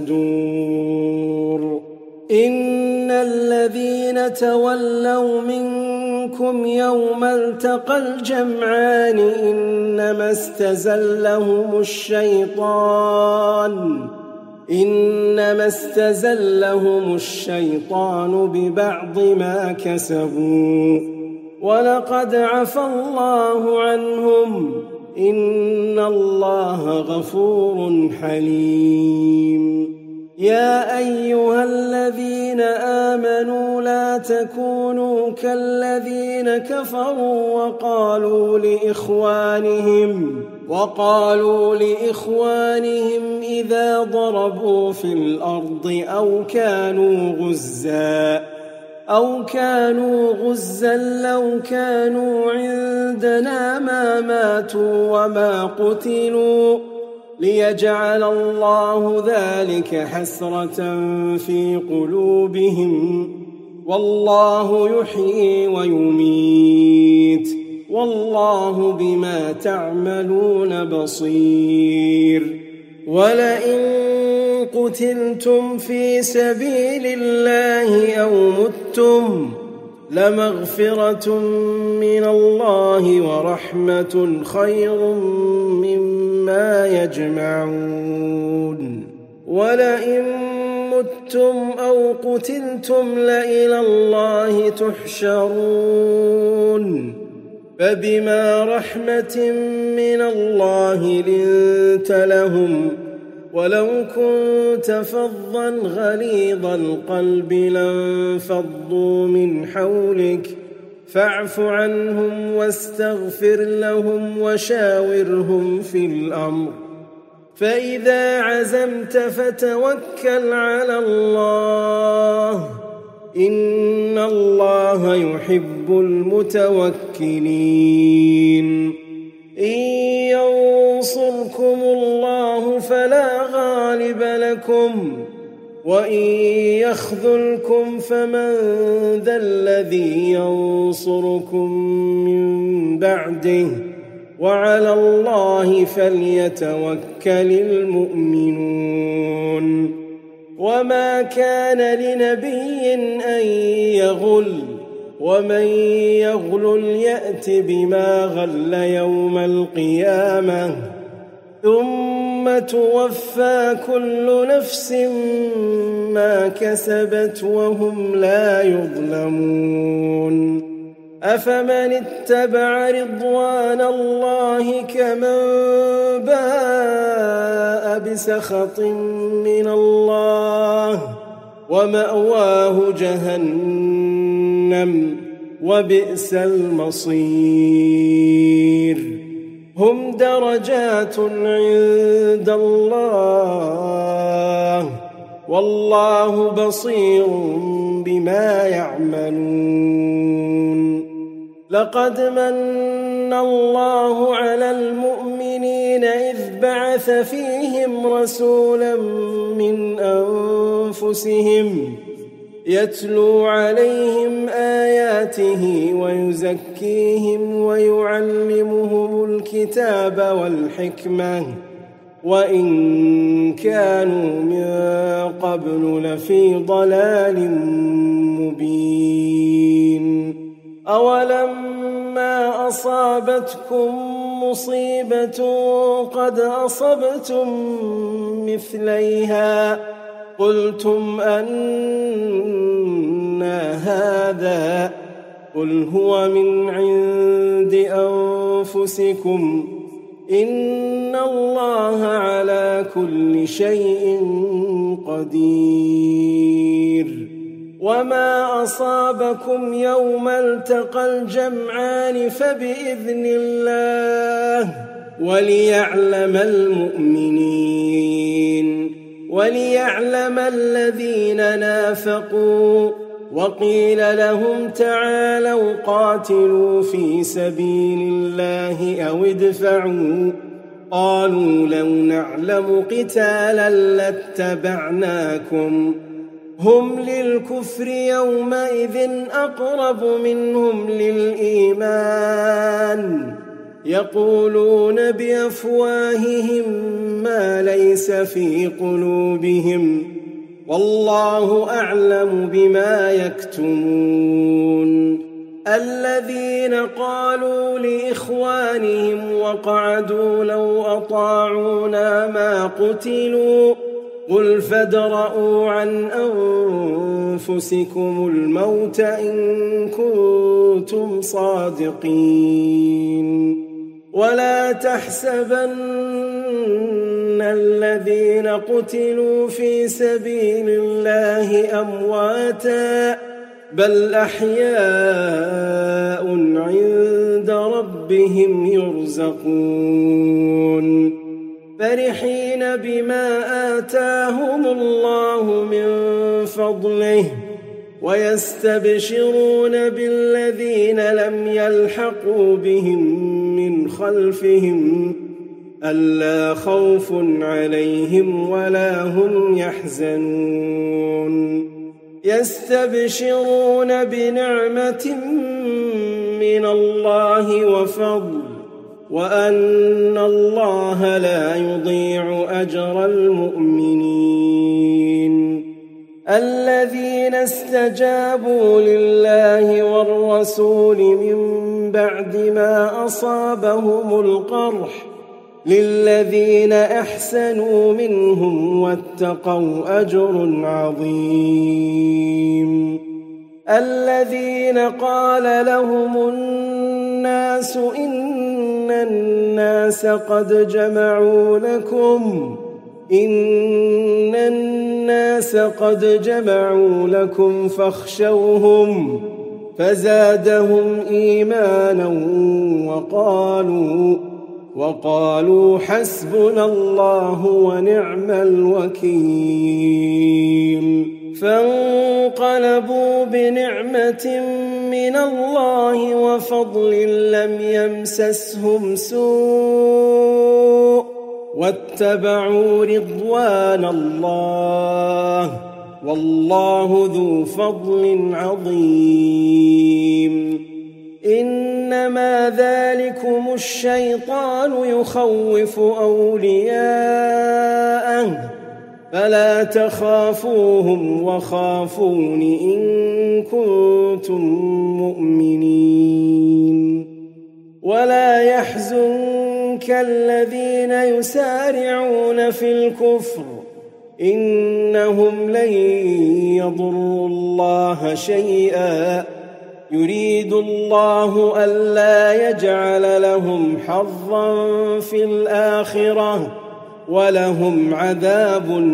الصدور إن الذين تولوا منكم يوم التقى الجمعان إنما استزلهم الشيطان إنما استزلهم الشيطان ببعض ما كسبوا ولقد عفى الله عنهم إن الله غفور حليم يا أيها الذين آمنوا لا تكونوا كالذين كفروا وقالوا لإخوانهم وقالوا لإخوانهم إذا ضربوا في الأرض أو كانوا غزا أو كانوا غزا لو كانوا عندنا ما ماتوا وما قتلوا ليجعل الله ذلك حسرة في قلوبهم والله يحيي ويميت والله بما تعملون بصير ولئن قتلتم في سبيل الله أو متم لمغفرة من الله ورحمة خير مما يجمعون ولئن متم أو قتلتم لإلى الله تحشرون فبما رحمة من الله لنت لهم ولو كنت فظا غليظ القلب لانفضوا من حولك فاعف عنهم واستغفر لهم وشاورهم في الأمر فإذا عزمت فتوكل على الله إن الله يحب المتوكلين إن ينصركم الله فلا غالب لكم وإن يخذلكم فمن ذا الذي ينصركم من بعده وعلى الله فليتوكل المؤمنون وما كان لنبي أن يغل ومن يغل يأت بما غل يوم القيامة ثم توفى كل نفس ما كسبت وهم لا يظلمون أفمن اتبع رضوان الله كمن باء بسخط من الله ومأواه جهنم وبئس المصير هم درجات عند الله والله بصير بما يعملون لقد من الله على المؤمنين إذ بعث فيهم رسولا من أنفسهم يتلو عليهم آياته ويزكيهم ويعلمهم الكتاب والحكمة وإن كانوا من قبل لفي ضلال مبين أولما أصابتكم مصيبة قد أصبتم مثليها قلتم أنى هذا قل هو من عند أنفسكم إن الله على كل شيء قدير وما أصابكم يوم التقى الجمعان فبإذن الله وليعلم المؤمنين وليعلم الذين نافقوا وقيل لهم تعالوا قاتلوا في سبيل الله أو ادفعوا قالوا لو نعلم قتالا لاتبعناكم هم للكفر يومئذ أقرب منهم للإيمان يقولون بأفواههم ما ليس في قلوبهم والله أعلم بما يكتمون الذين قالوا لإخوانهم وقعدوا لو أطاعونا ما قتلوا قل فادرءوا عن أنفسكم الموت إن كنتم صادقين ولا تحسبن الذين قتلوا في سبيل الله أمواتا بل أحياء عند ربهم يرزقون فرحين بما آتاهم الله من فضله ويستبشرون بالذين لم يلحقوا بهم من خلفهم ألا خوف عليهم ولا هم يحزنون يستبشرون بنعمة من الله وفضل وأن الله لا يضيع أجر المؤمنين الذين استجابوا لله والرسول من بعد ما أصابهم القرح للذين أحسنوا منهم واتقوا أجر عظيم الذين قال لهم الناس إن الناس قد جمعوا لكم إن الناس قد جمعوا لكم فاخشوهم فزادهم إيمانا وقالوا وقالوا حسبنا الله ونعم الوكيل فانقلبوا بنعمة من الله وفضل لم يمسسهم سوء واتبعوا رضوان الله والله ذو فضل عظيم إنما ذلكم الشيطان يخوف أولياءه فلا تخافوهم وخافون إن كنتم مؤمنين ولا يحزنك الذين يسارعون في الكفر إنهم لن يضروا الله شيئا يريد الله ألا يجعل لهم حظا في الآخرة ولهم عذاب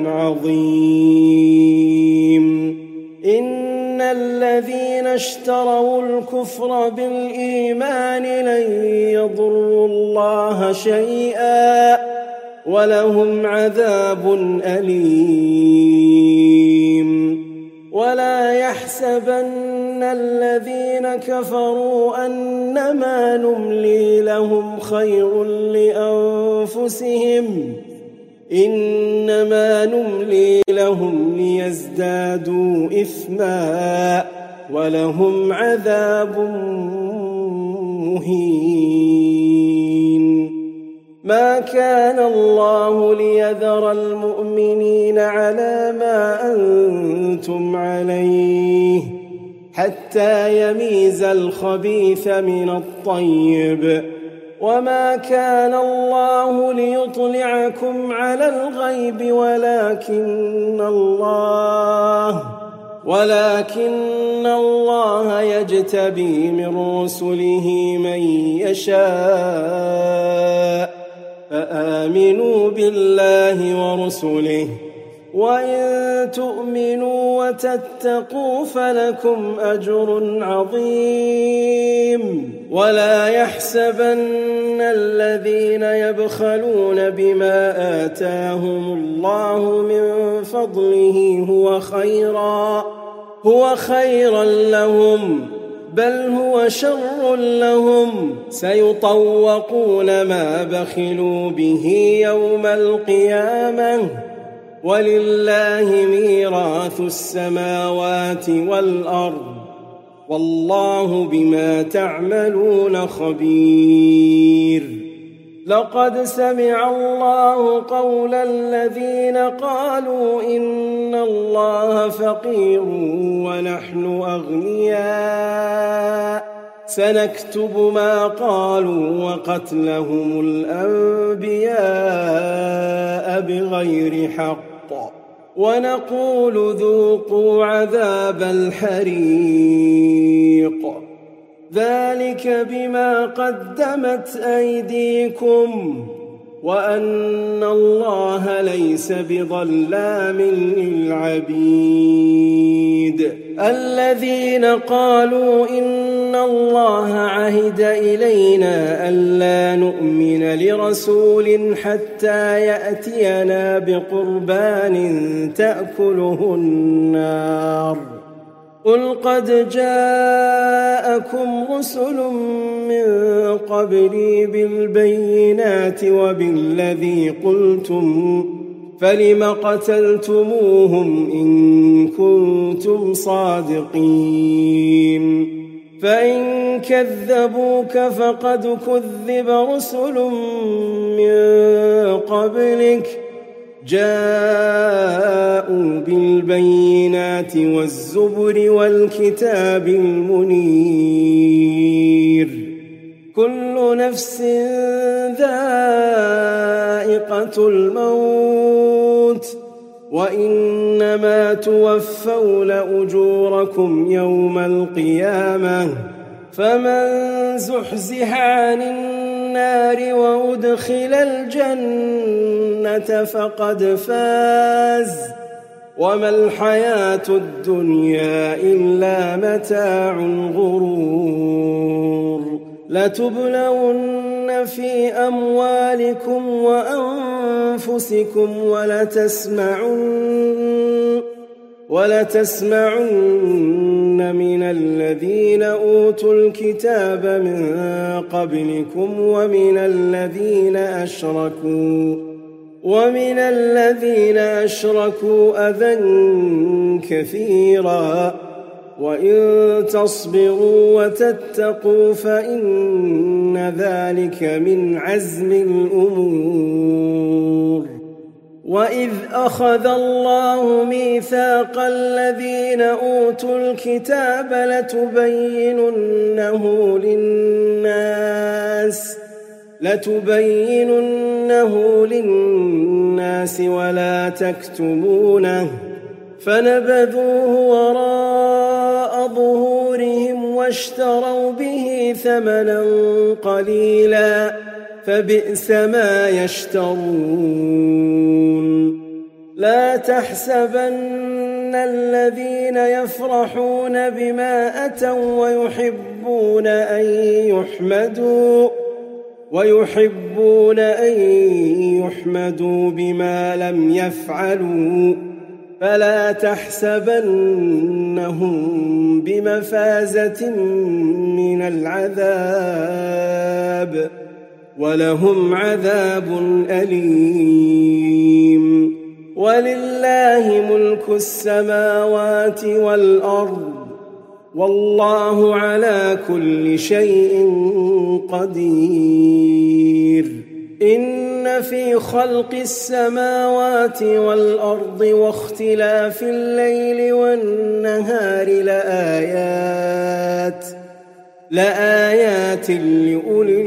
عظيم إن الذين اشتروا الكفر بالإيمان لن يضروا الله شيئا ولهم عذاب أليم ولا يحسبن الذين كفروا أنما نملي لهم خير لأنفسهم إنما نملي لهم ليزدادوا إثما ولهم عذاب مهين ما كان الله ليذر المؤمنين على ما أنتم عليه حتى يميز الخبيث من الطيب وما كان الله ليطلعكم على الغيب ولكن الله ولكن الله يجتبي من رسله من يشاء فآمنوا بالله ورسله وإن تؤمنوا وتتقوا فلكم أجر عظيم ولا يحسبن الذين يبخلون بما آتاهم الله من فضله هو خيرا هو خيرا لهم بل هو شر لهم سيطوقون ما بخلوا به يوم القيامة ولله ميراث السماوات والأرض والله بما تعملون خبير. لقد سمع الله قول الذين قالوا إن الله فقير ونحن أغنياء سنكتب ما قالوا وقتلهم الأنبياء بغير حق ونقول ذوقوا عذاب الحريق ذلك بما قدمت أيديكم وأن الله ليس بظلام للعبيد. الذين قالوا إن الله عهد إلينا ألا نؤمن لرسول حتى يأتينا بقربان تأكله النار قل قد جاءكم رسل من قبلي بالبينات وبالذي قلتم فلم قتلتموهم إن كنتم صادقين فإن كذبوك فقد كذب رسل من قبلك جاءوا بالبينات والزبر والكتاب المنير كل نفس ذائقة الموت وإنما توفون أجوركم يوم القيامة فمن زحزح عن النار وأدخل الجنة فقد فاز وما الحياة الدنيا إلا متاع الغرور. لتبلون في أموالكم وأنفسكم ولتسمعن ولتسمعن من الذين أوتوا الكتاب من قبلكم ومن الذين أشركوا ومن الذين أشركوا أذى كثيرا وإن تصبروا وتتقوا فإن ذلك من عزم الأمور. وإذ أخذ الله ميثاق الذين أوتوا الكتاب لتبيننه للناس لتبيننه للناس ولا تكتمونه فنبذوه وراء ظهورهم واشتروا به ثمنا قليلا فبئس ما يشترون. لا تحسبن الذين يفرحون بما أتوا ويحبون أن يحمدوا ويحبون أن يحمدوا بما لم يفعلوا فلا تحسبنهم بمفازة من العذاب ولهم عذاب أليم. ولله ملك السماوات والأرض والله على كل شيء قدير. إن في خلق السماوات والأرض واختلاف الليل والنهار لآيات لآيات لأولي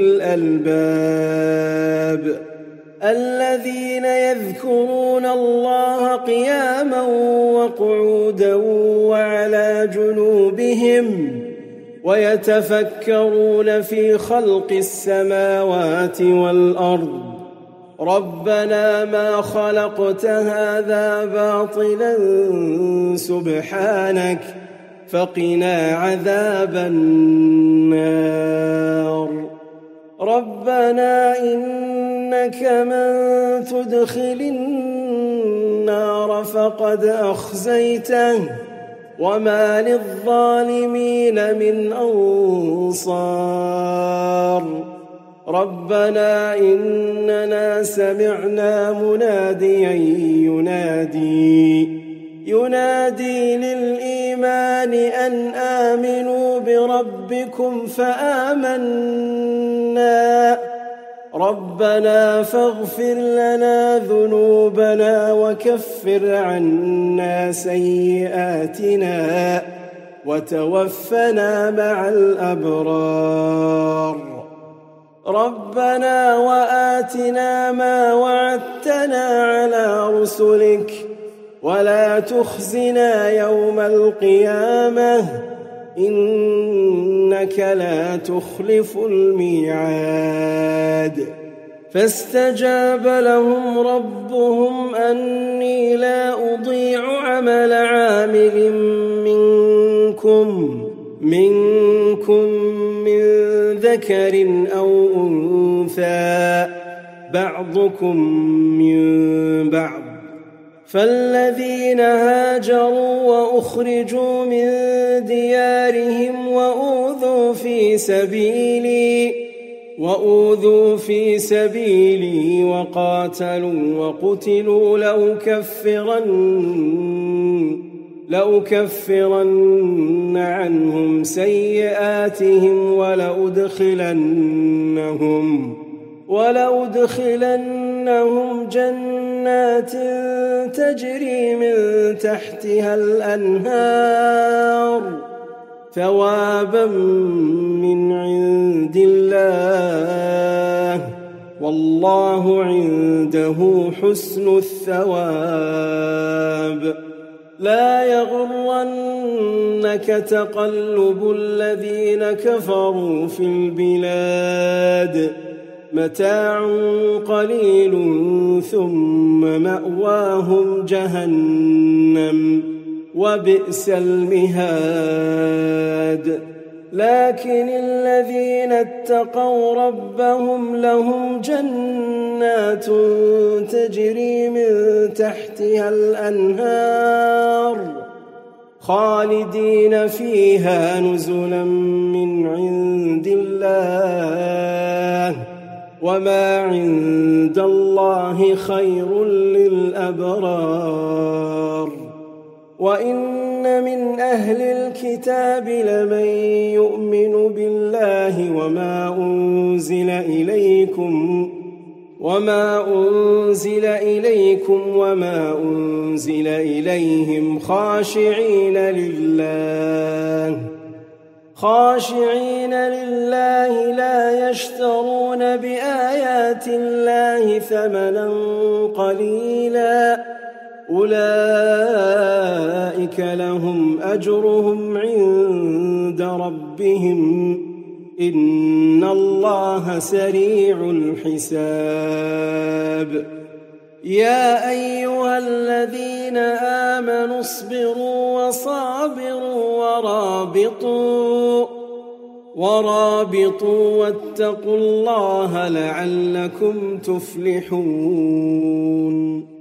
الألباب الذين يذكرون الله قياما وقعودا وعلى جنوبهم ويتفكرون في خلق السماوات والأرض ربنا ما خلقت هذا باطلا سبحانك فقنا عذاب النار ربنا إنك من تدخل النار فقد أخزيته وما للظالمين من أنصار ربنا إننا سمعنا مناديا ينادي ينادي للإيمان أن آمنوا بربكم فآمنا ربنا فاغفر لنا ذنوبنا وكفر عنا سيئاتنا وتوفنا مع الأبرار ربنا وآتنا ما وعدتنا على رسلك ولا تخزنا يوم القيامة إنك لا تخلف الميعاد فاستجاب لهم ربهم أني لا أضيع عمل عامل منكم منكم من ذكر أو أنثى بعضكم من بعض فالذين هاجروا وأخرجوا من ديارهم وأوذوا في سبيلي وأوذوا في سبيلي وقاتلوا وقتلوا لأكفرن لأكفرن عنهم سيئاتهم ولأدخلنهم ولأدخلنهم جنات تجري من تحتها الأنهار ثوابا من عند الله والله عنده حسن الثواب لا يغرنك تقلب الذين كفروا في البلاد متاع قليل ثم مأواهم جهنم وبئس المهاد لكن الذين اتقوا ربهم لهم جنات تجري من تحتها الأنهار خالدين فيها نزلا من عند الله وما عند الله خير للأبرار وإن من أهل الكتاب لمن يؤمن بالله وما أنزل إليكم وما أنزل إليكم وما أنزل إليهم خاشعين لله خاشعين لله لا يشترون بآيات الله ثمنا قليلا أولئك لهم أجرهم عند ربهم إن الله سريع الحساب يا أيها الذين آمنوا اصبروا وصابروا ورابطوا ورابطوا واتقوا الله لعلكم تفلحون